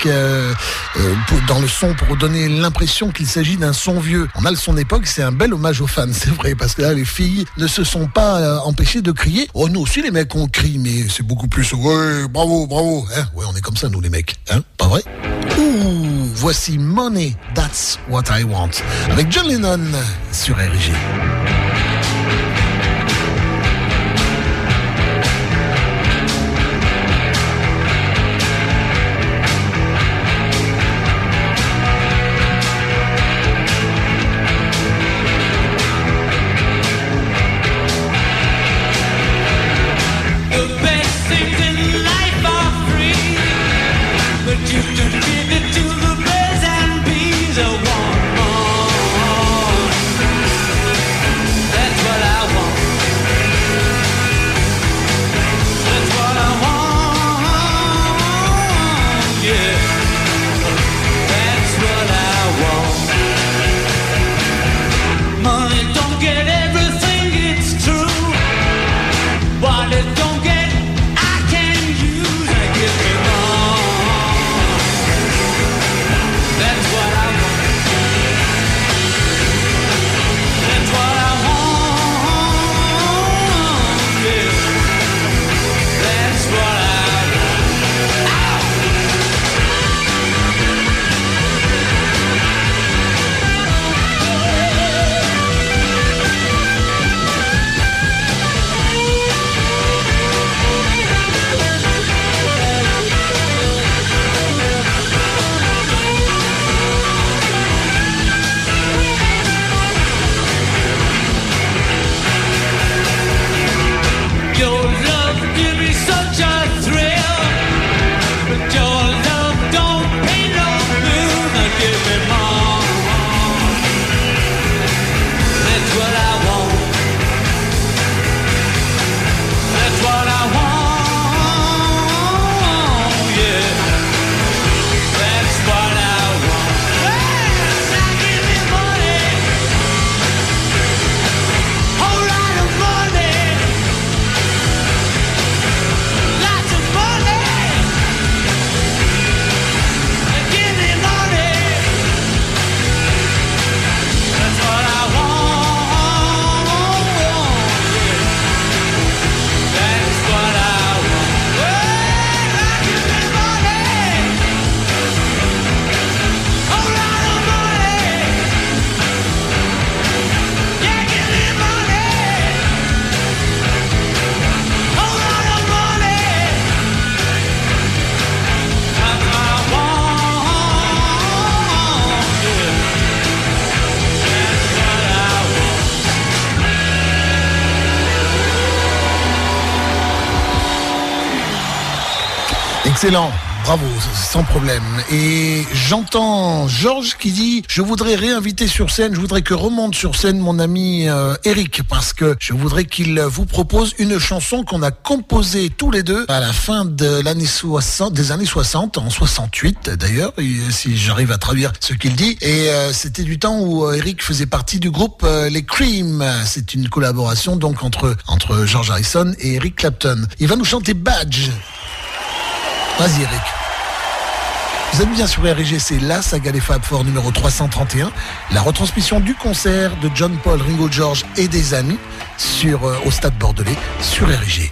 dans le son pour donner l'impression qu'il s'agit d'un son vieux. On a le son d'époque, c'est un bel hommage aux fans, c'est vrai, parce que là les filles ne se sont pas empêchées de crier. Oh nous aussi les mecs on crie, mais c'est beaucoup plus ouais bravo bravo, hein, ouais on est comme ça nous les mecs, hein, pas vrai? Ouh, voici Money, That's What I Want avec John Lennon sur RG. Excellent. Bravo, sans problème. Et j'entends Georges qui dit « Je voudrais réinviter sur scène, je voudrais que remonte sur scène mon ami Eric, parce que je voudrais qu'il vous propose une chanson qu'on a composée tous les deux à la fin de l'année 60, des années 60, en 68 d'ailleurs, si j'arrive à traduire ce qu'il dit. Et c'était du temps où Eric faisait partie du groupe Les Cream. C'est une collaboration donc entre George Harrison et Eric Clapton. Il va nous chanter Badge. Vas-y Eric. Vous êtes bien sur RG, c'est la saga des Fab Four numéro 331, la retransmission du concert de John Paul, Ringo George et des amis au Stade Bordelais sur RG.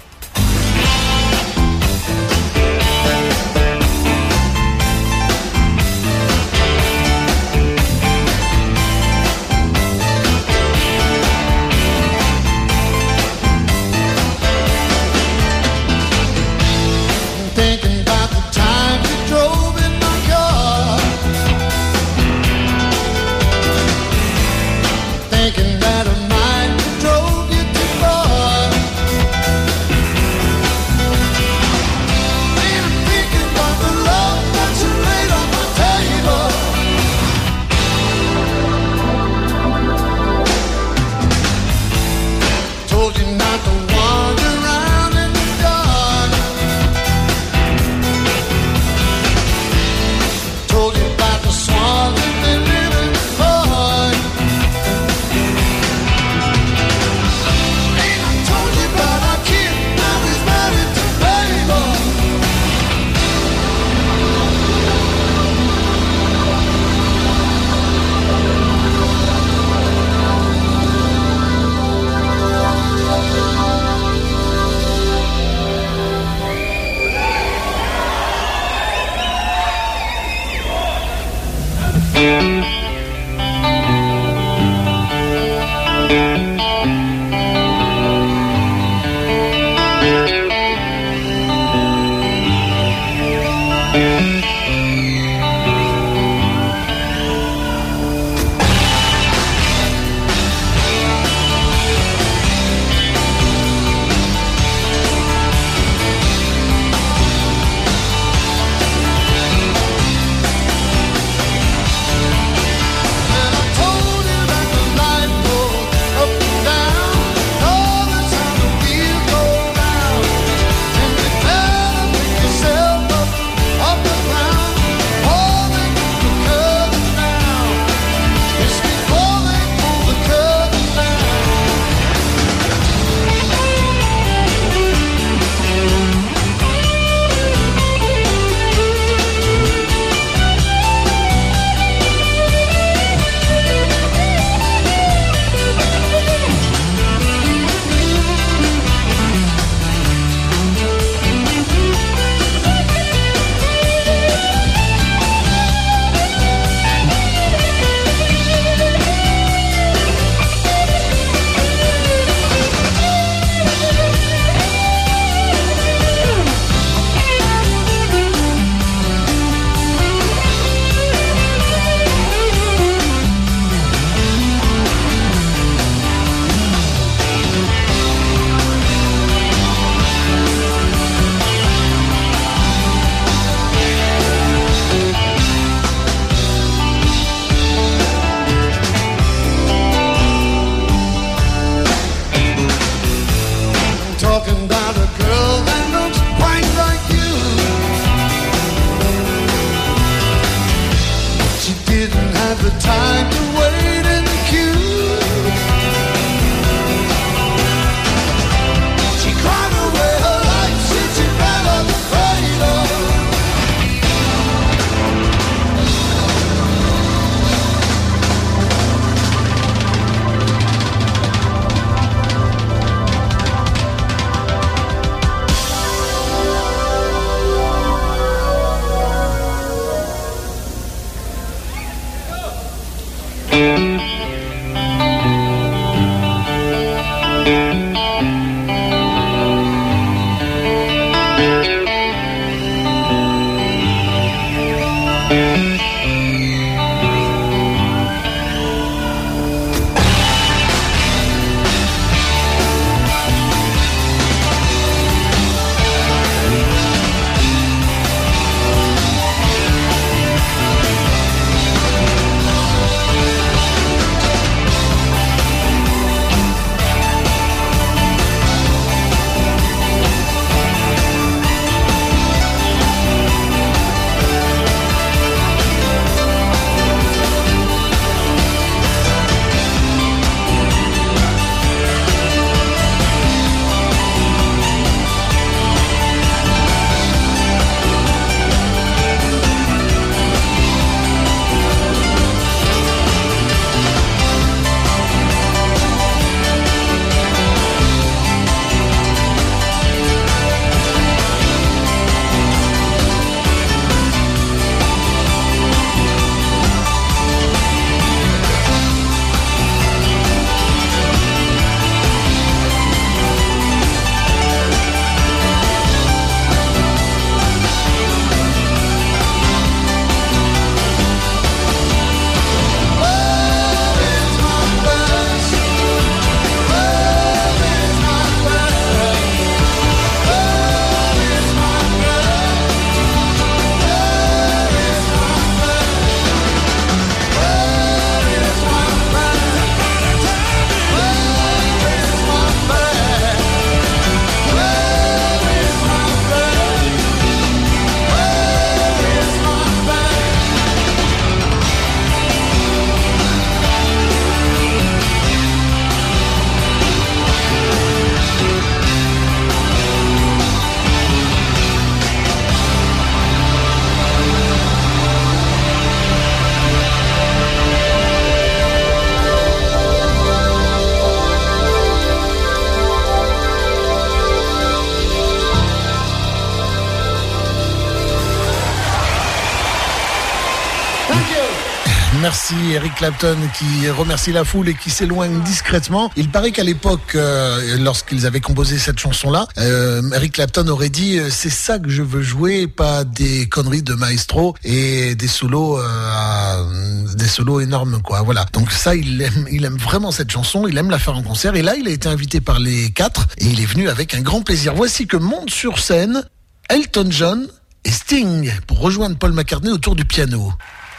Merci Eric Clapton qui remercie la foule et qui s'éloigne discrètement. Il paraît qu'à l'époque, lorsqu'ils avaient composé cette chanson-là, Eric Clapton aurait dit c'est ça que je veux jouer, pas des conneries de maestro et des solos énormes quoi. Voilà. Donc ça, il aime vraiment cette chanson, il aime la faire en concert. Et là, il a été invité par les 4 et il est venu avec un grand plaisir. Voici que montent sur scène Elton John et Sting pour rejoindre Paul McCartney autour du piano.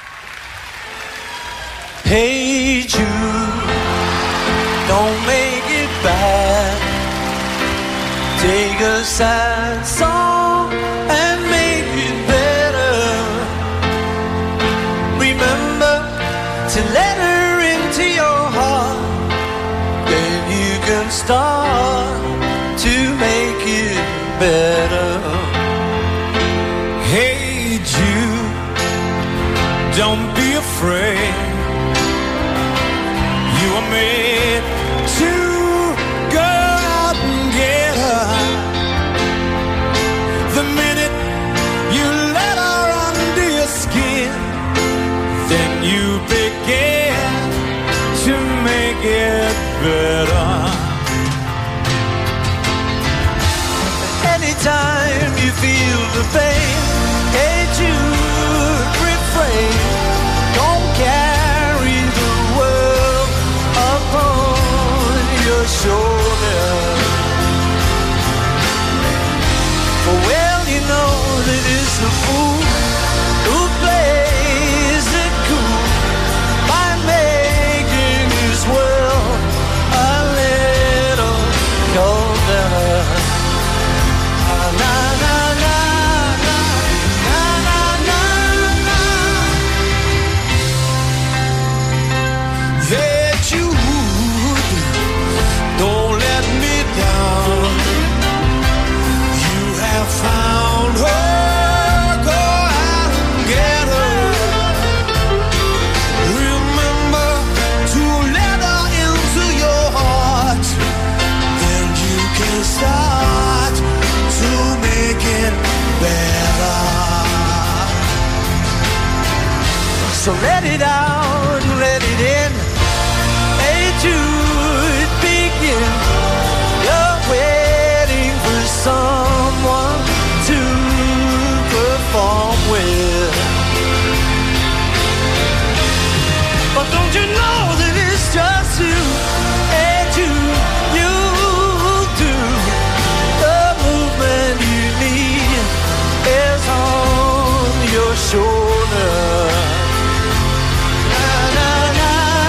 Hey Jude, don't make it bad. Take a sad song and make it better. Remember to let her into your heart. Then you can start to make it better. Hey Jude, don't be afraid. You were made to go out and get her. The minute you let her under your skin, then you begin to make it better. Anytime you feel the pain, hey Jude, refrain. Don't carry the world upon your shoulder. For well you know that it's the fool who plays it cool by making his world a little colder. Na na na na na na na na. Hey Jude, don't let me down. You have found her, go out and get her. Remember to let her into your heart. Then you can start to make it better. So let it out, let it in. Hey Jude, begin. You're waiting for someone to perform with. But don't you know that it's just you? Hey Jude, you do. The movement you need is on your shoulder. Na na na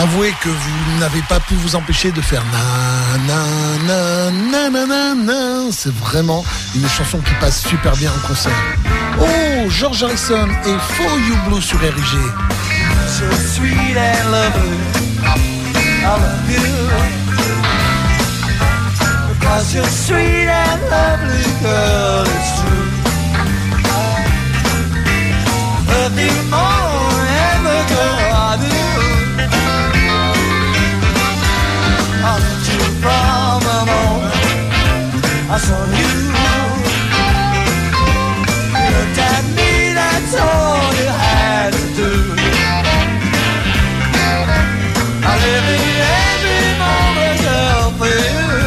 Avouez que vous n'avez pas pu vous empêcher de faire na na na na na na na. C'est vraiment une chanson qui passe super bien en concert. Oh, George Harrison et For You Blue sur RIG. So sweet and lovely, I love you. Because you're sweet and lovely, girl, it's true. Love you more than the girl I do. I loved you from the moment I saw you. You looked at me, that's all you had to do. I live in every moment, girl, for you.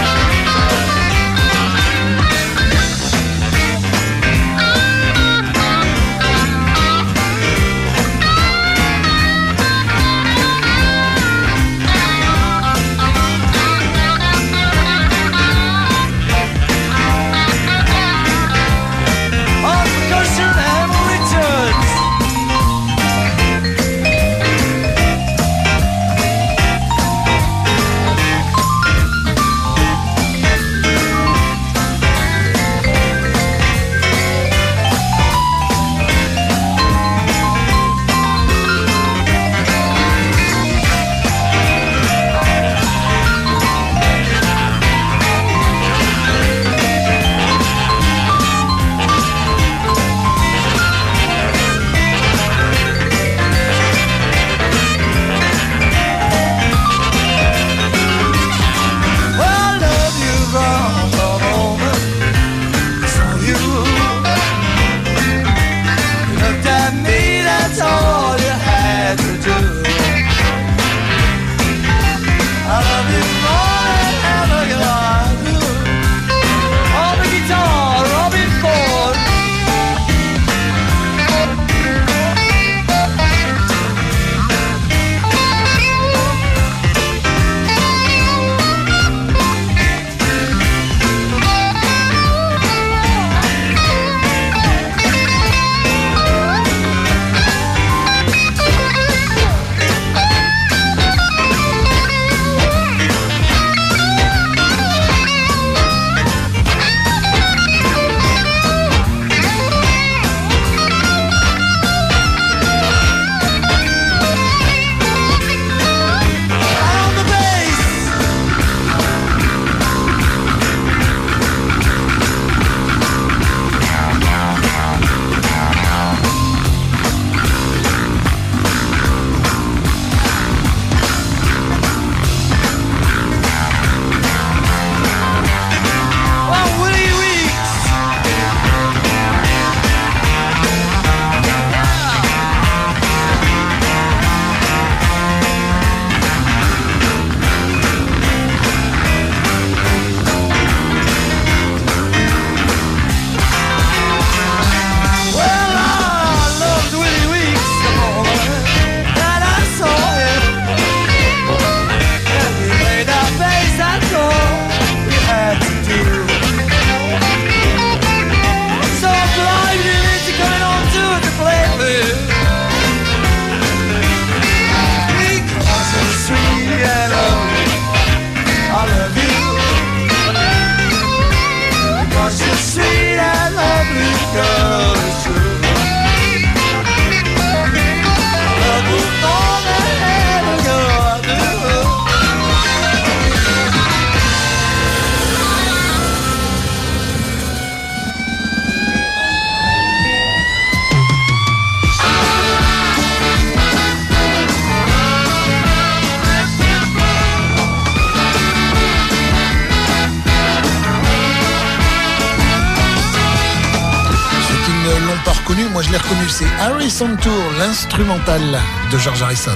Moi je l'ai reconnu, c'est Harrison Tour, l'instrumental de George Harrison.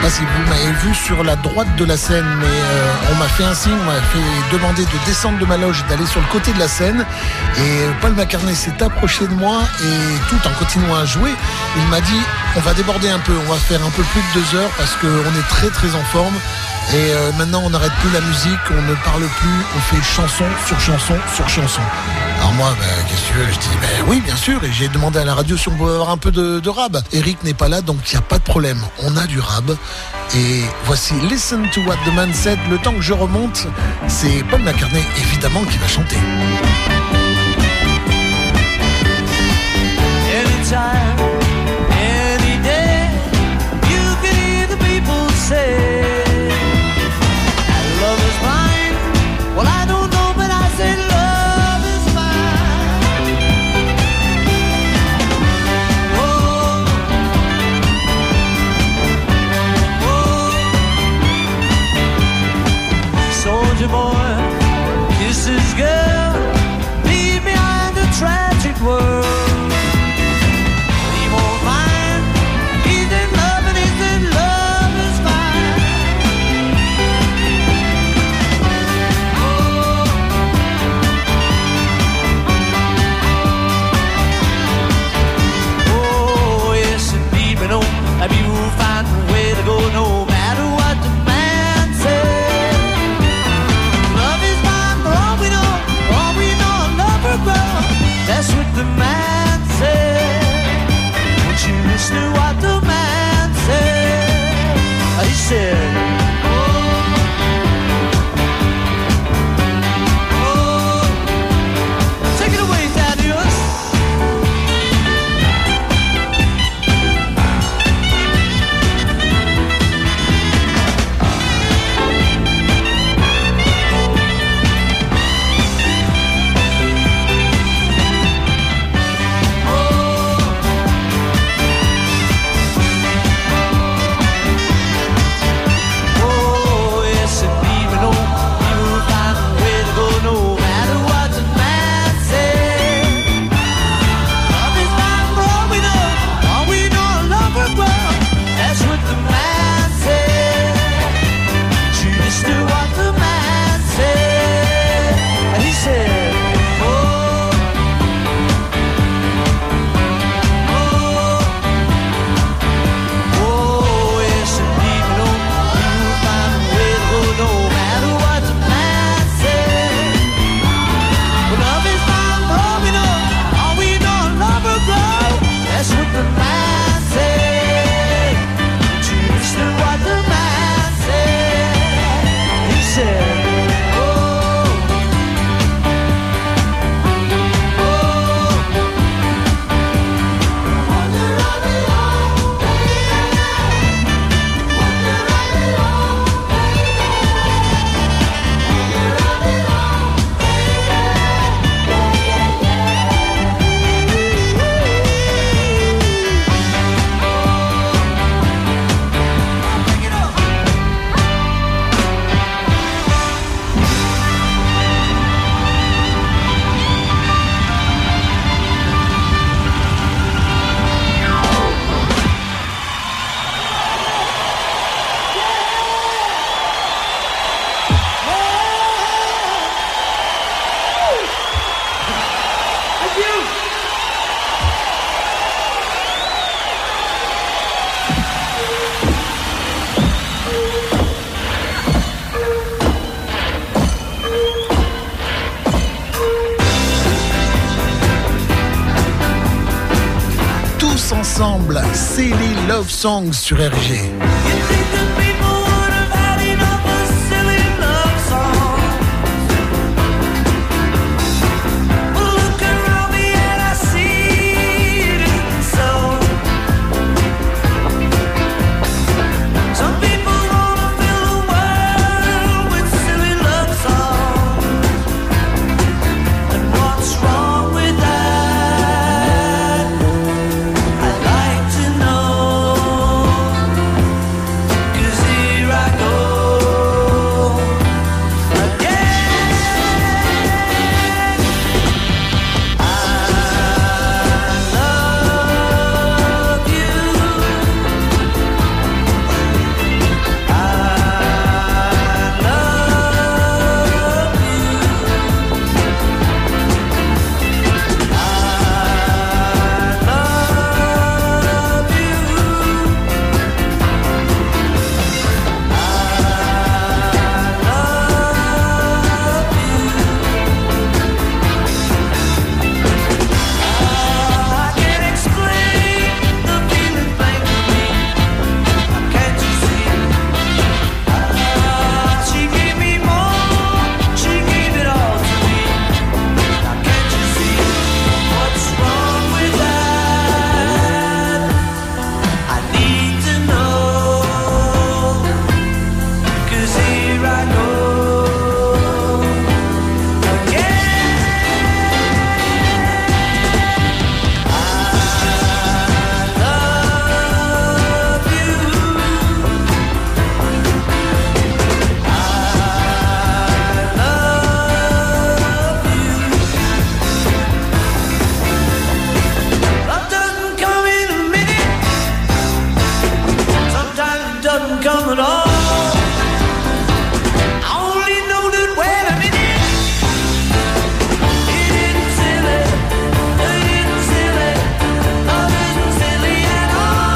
pas si vous m'avez vu sur la droite de la scène, mais on m'a fait un signe, on m'a fait demander de descendre de ma loge et d'aller sur le côté de la scène. Et Paul McCartney s'est approché de moi et tout en continuant à jouer, il m'a dit on va déborder un peu, on va faire un peu plus de 2 heures parce qu'on est très très en forme. Et maintenant on n'arrête plus la musique, on ne parle plus, on fait chanson sur chanson sur chanson. Alors moi, qu'est-ce que tu veux ? Je dis oui bien sûr, et j'ai demandé à la radio si on pouvait avoir un peu de rap. Eric n'est pas là, donc il n'y a pas de problème, on a du rap. Et voici Listen to What the Man Said. Le temps que je remonte, c'est Paul McCartney évidemment qui va chanter. Anytime, any day, you can hear the people say love is blind. Well, I don't know, but I say love is blind. Oh, oh. Soldier boy, kisses girl, leave behind a tragic world. Have you found a way to go no matter what the man says? Love is blind for all we know, love will grow. That's what the man said. Won't you listen to what the man said? He said, take it away, Thaddeus. Ensemble, c'est les Love Songs sur RG. doesn't come at all. I only know that when I'm in it, it isn't silly, it isn't silly, love isn't silly at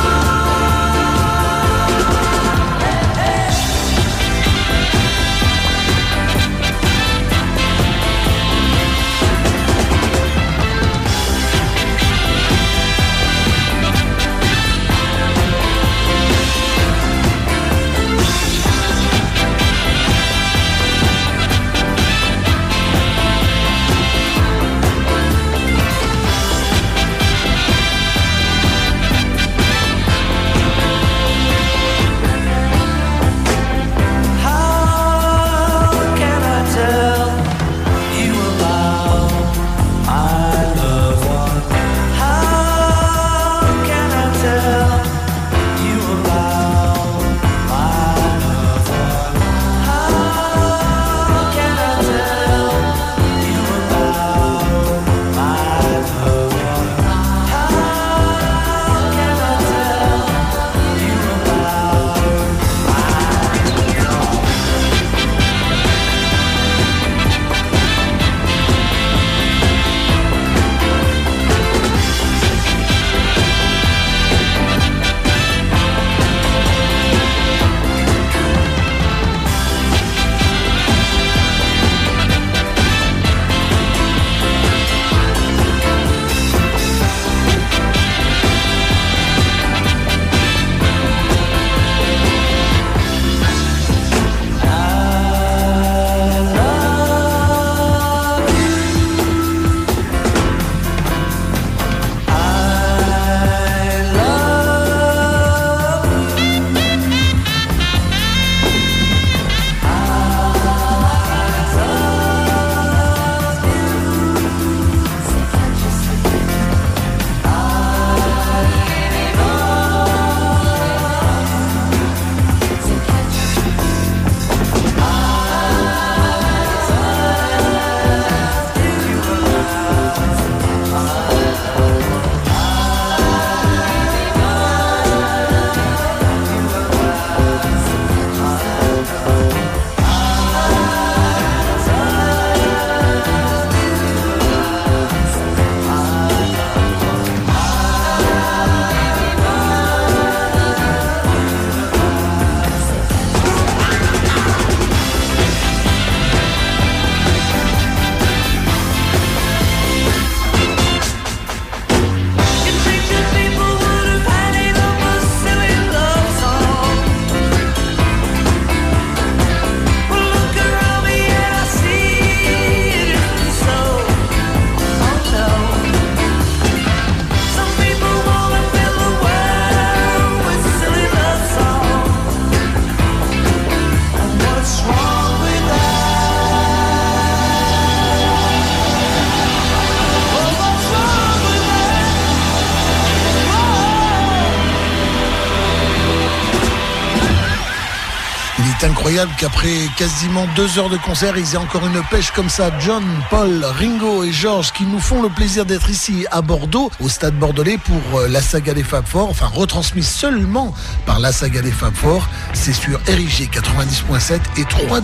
C'est incroyable qu'après quasiment 2 heures de concert, ils aient encore une pêche comme ça. John, Paul, Ringo et George qui nous font le plaisir d'être ici à Bordeaux, au Stade Bordelais pour la saga des Fab Four, enfin retransmise seulement par la saga des Fab Four. C'est sur RIG 90.7 et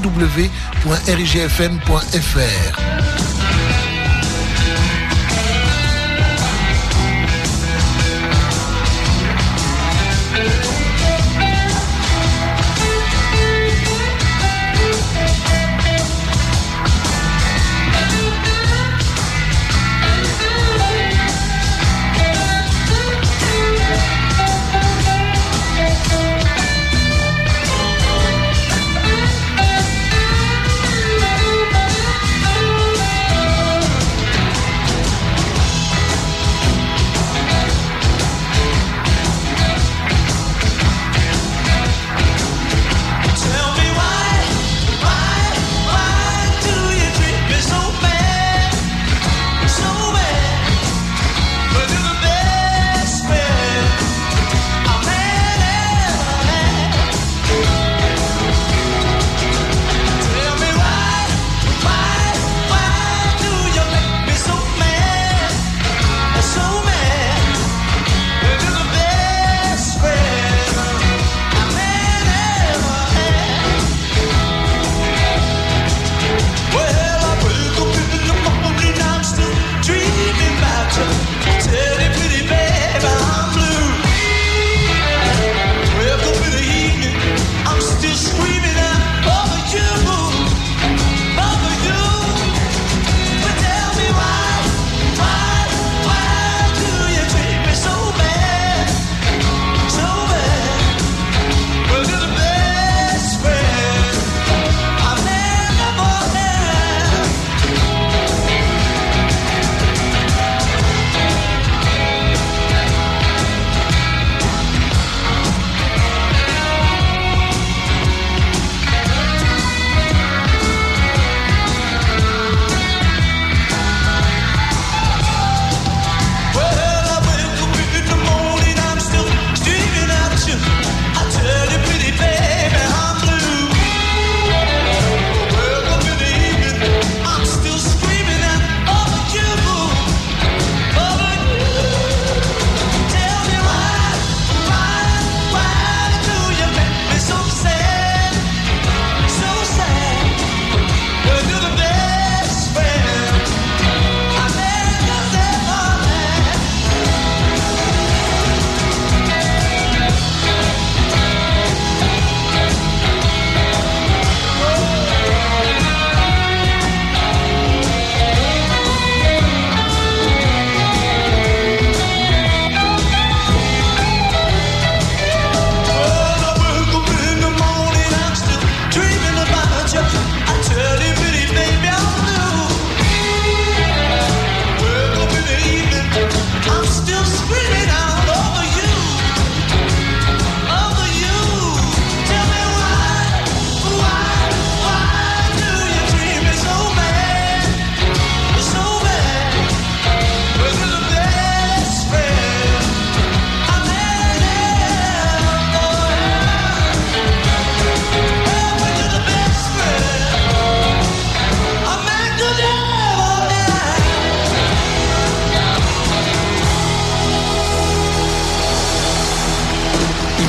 www.rigfm.fr.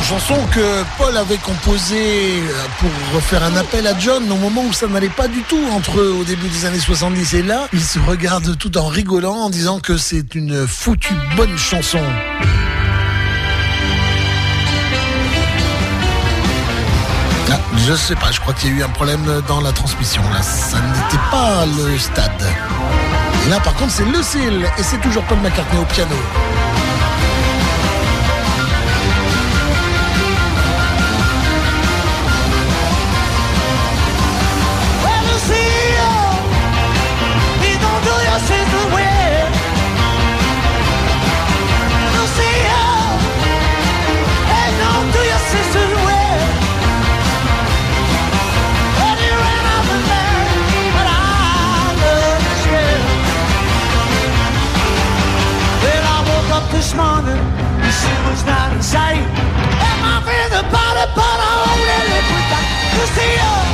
chanson que Paul avait composée pour faire un appel à John au moment où ça n'allait pas du tout entre eux au début des années 70. Et là, ils se regardent tout en rigolant en disant que c'est une foutue bonne chanson. Ah, je sais pas, je crois qu'il y a eu un problème dans la transmission. Là, ça n'était pas le stade. Et là, par contre, c'est Lucille et c'est toujours Paul McCartney au piano. This morning, the shit was not in sight. And my friends about it, but I only live with that. You see,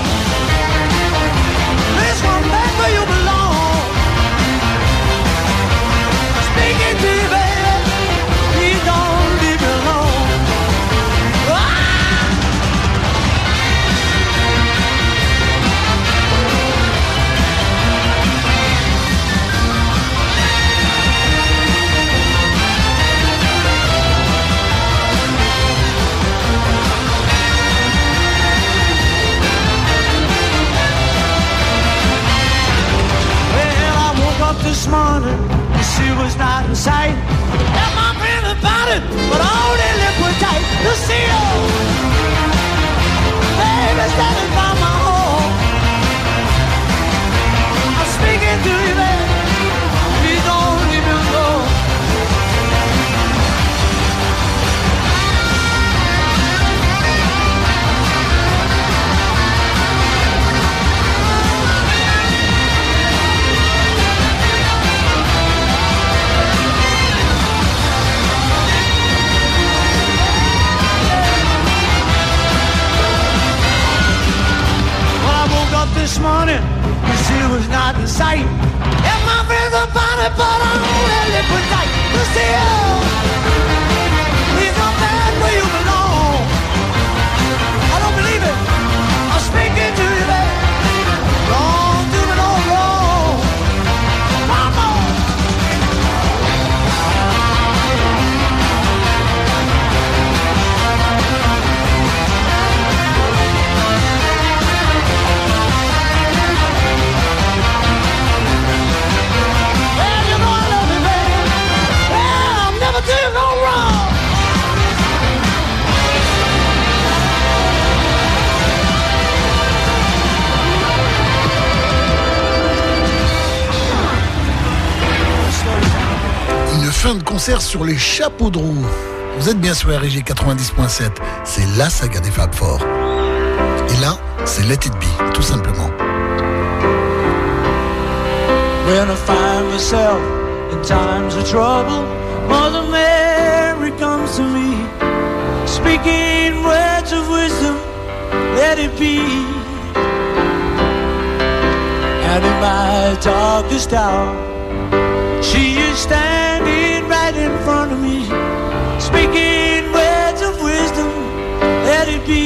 there's one back where you belong. Speaking to you, baby, please don't leave me alone. This morning, the sea was not in sight. And my friend about it, but all they lip was tight. The sea, baby, standing by my home. I'm speaking to you, baby. Please don't leave me alone. This morning, the sea was not in sight. And my friends about it, but I only live with night. The sea, please come back where you belong. I don't believe it. I'm speaking to you, baby. Don't do me no wrong. Come on. Une fin de concert sur les chapeaux de roue. Vous êtes bien sur RG 90.7. C'est la saga des Fab Four. Et là, c'est Let It Be, tout simplement. When I find myself in times of trouble, Mother Mary comes to me, speaking words of wisdom, let it be. And in my darkest hour, she is standing right in front of me, speaking words of wisdom, let it be.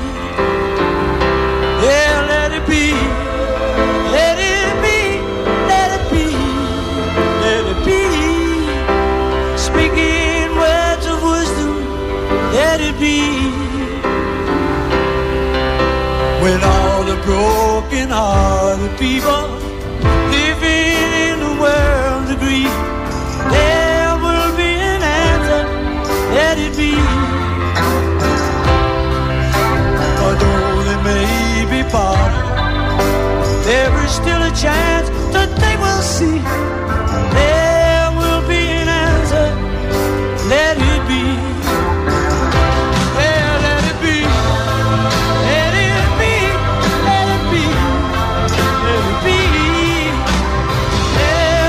Yeah, let it be. Let it be. Let it be. Let it be. Speaking words of wisdom, let it be. When all the broken-hearted people living in the world agree, there will be an answer, let it be. Although they may be parted, there is still a chance that they will see. There will be an answer, let it be. Yeah, let it be. Let it be. Let it be. Let it be. Yeah.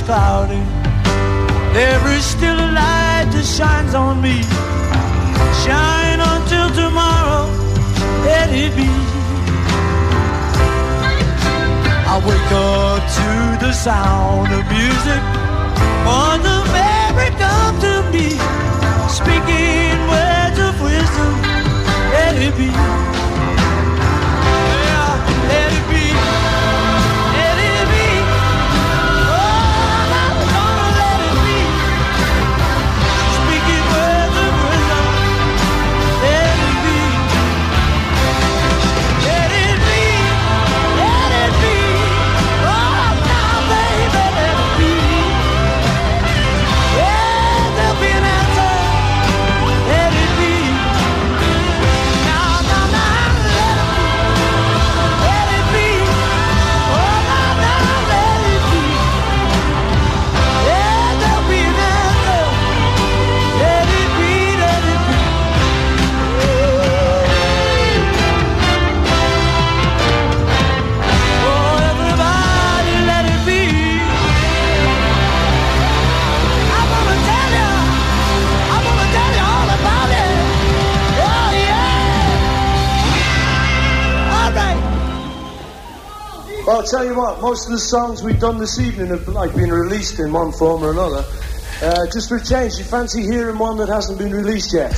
is cloudy, there is still a light that shines on me. Shine until tomorrow, let it be. I wake up to the sound of music, on the memory come to me, speaking words of wisdom, let it be. Yeah, let it be. Let it be. Oh, I'm gonna let it be. Speaking words of wisdom, let it be. Let it be. Let it be. Oh, now, baby, let it be. Yeah, there'll be an answer. Let it be. Now, now, now, let it be. Let it be. Oh, now, now, let it be. Yeah, there'll be an answer. Let it be, let it be. Oh, everybody, let it be. I'm gonna tell you all about it. Oh, yeah. All right. Well, I'll tell you what, most of the songs we've done this evening have like been released in one form or another. Just for a change, you fancy hearing one that hasn't been released yet?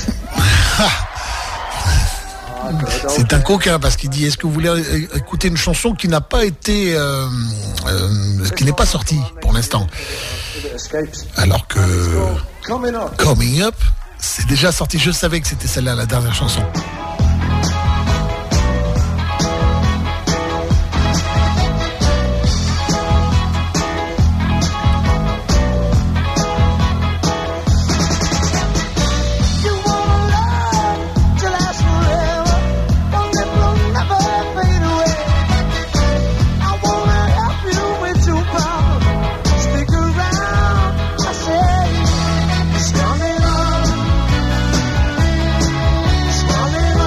C'est un coquin parce qu'il dit est-ce que vous voulez écouter une chanson qui n'a pas été qui n'est pas sortie pour l'instant, alors que Coming Up c'est déjà sorti. Je savais que c'était celle-là la dernière chanson. You wanna love to last forever, one that will never fade away. I wanna help you with your problem. Stick around, I say, strong enough, strong enough.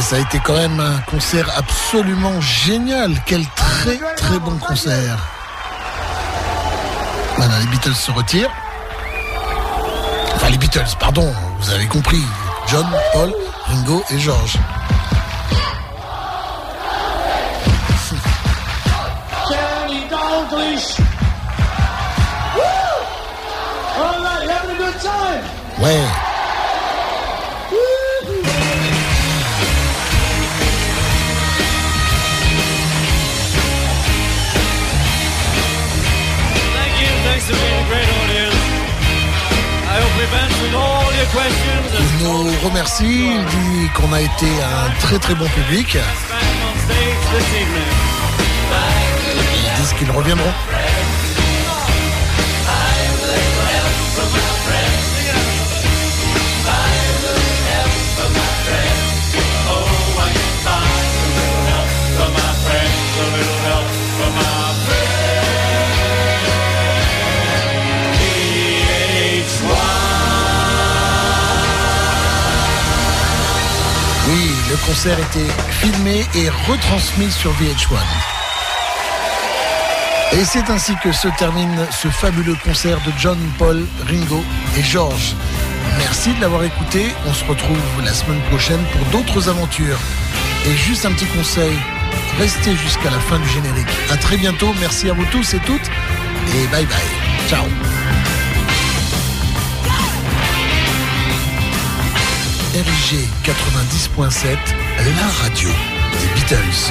ça a été quand même un concert absolument génial. Quel très très bon concert. Voilà, les Beatles se retirent. Enfin, les Beatles, pardon, vous avez compris. John, Paul, Ringo et George. Kenny Dalglish. Woo! All right, you having a good time? Ouais. Thanks for being a great audience. I hope we've answered all your questions. Il nous remercie, il dit qu'on a été un très très bon public. Ils disent qu'ils reviendront. Oui, le concert était filmé et retransmis sur VH1. Et c'est ainsi que se termine ce fabuleux concert de John, Paul, Ringo et George. Merci de l'avoir écouté. On se retrouve la semaine prochaine pour d'autres aventures. Et juste un petit conseil, restez jusqu'à la fin du générique. À très bientôt. Merci à vous tous et toutes. Et bye bye. Ciao. RIG 90.7, la radio des Beatles.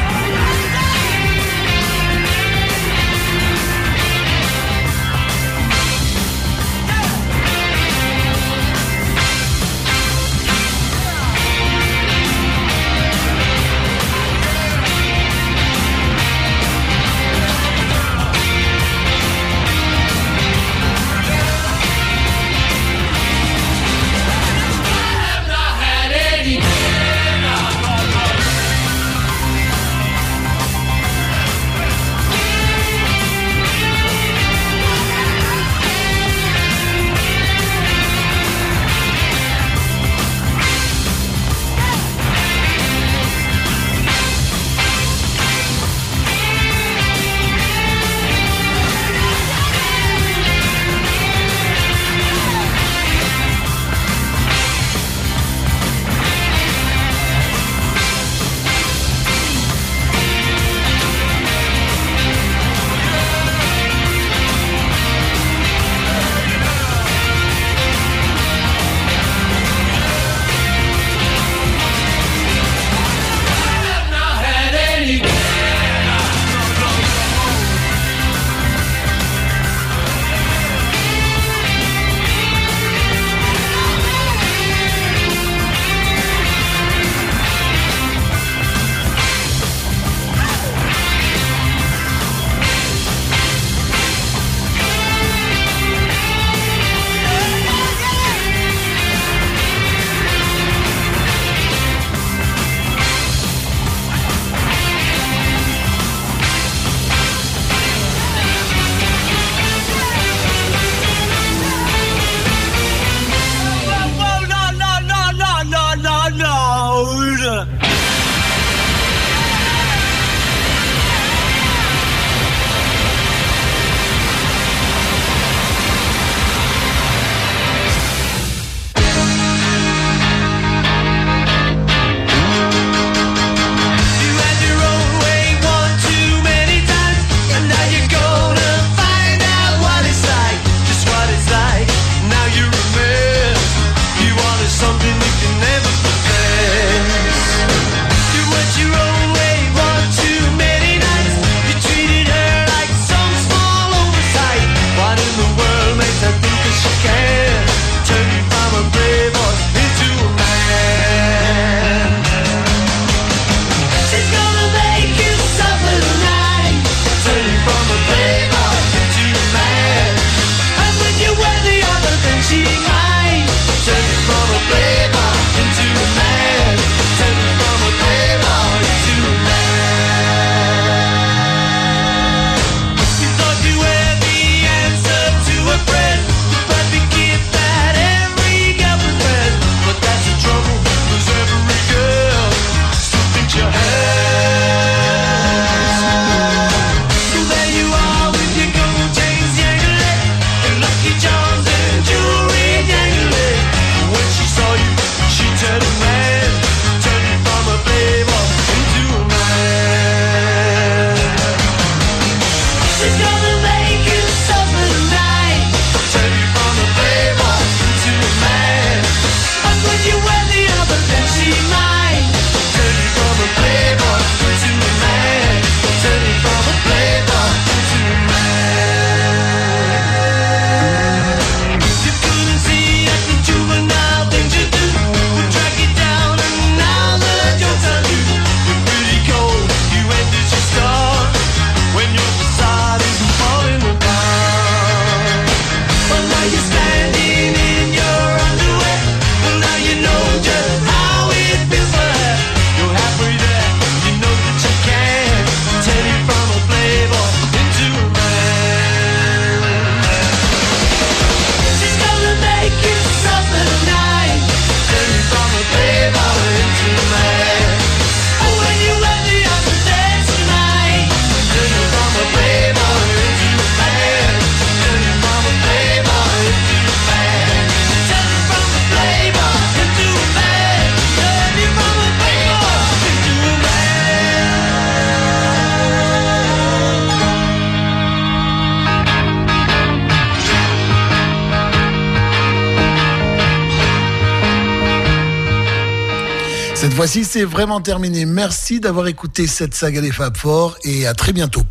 Cette fois-ci, c'est vraiment terminé. Merci d'avoir écouté cette saga des Fab Four et à très bientôt.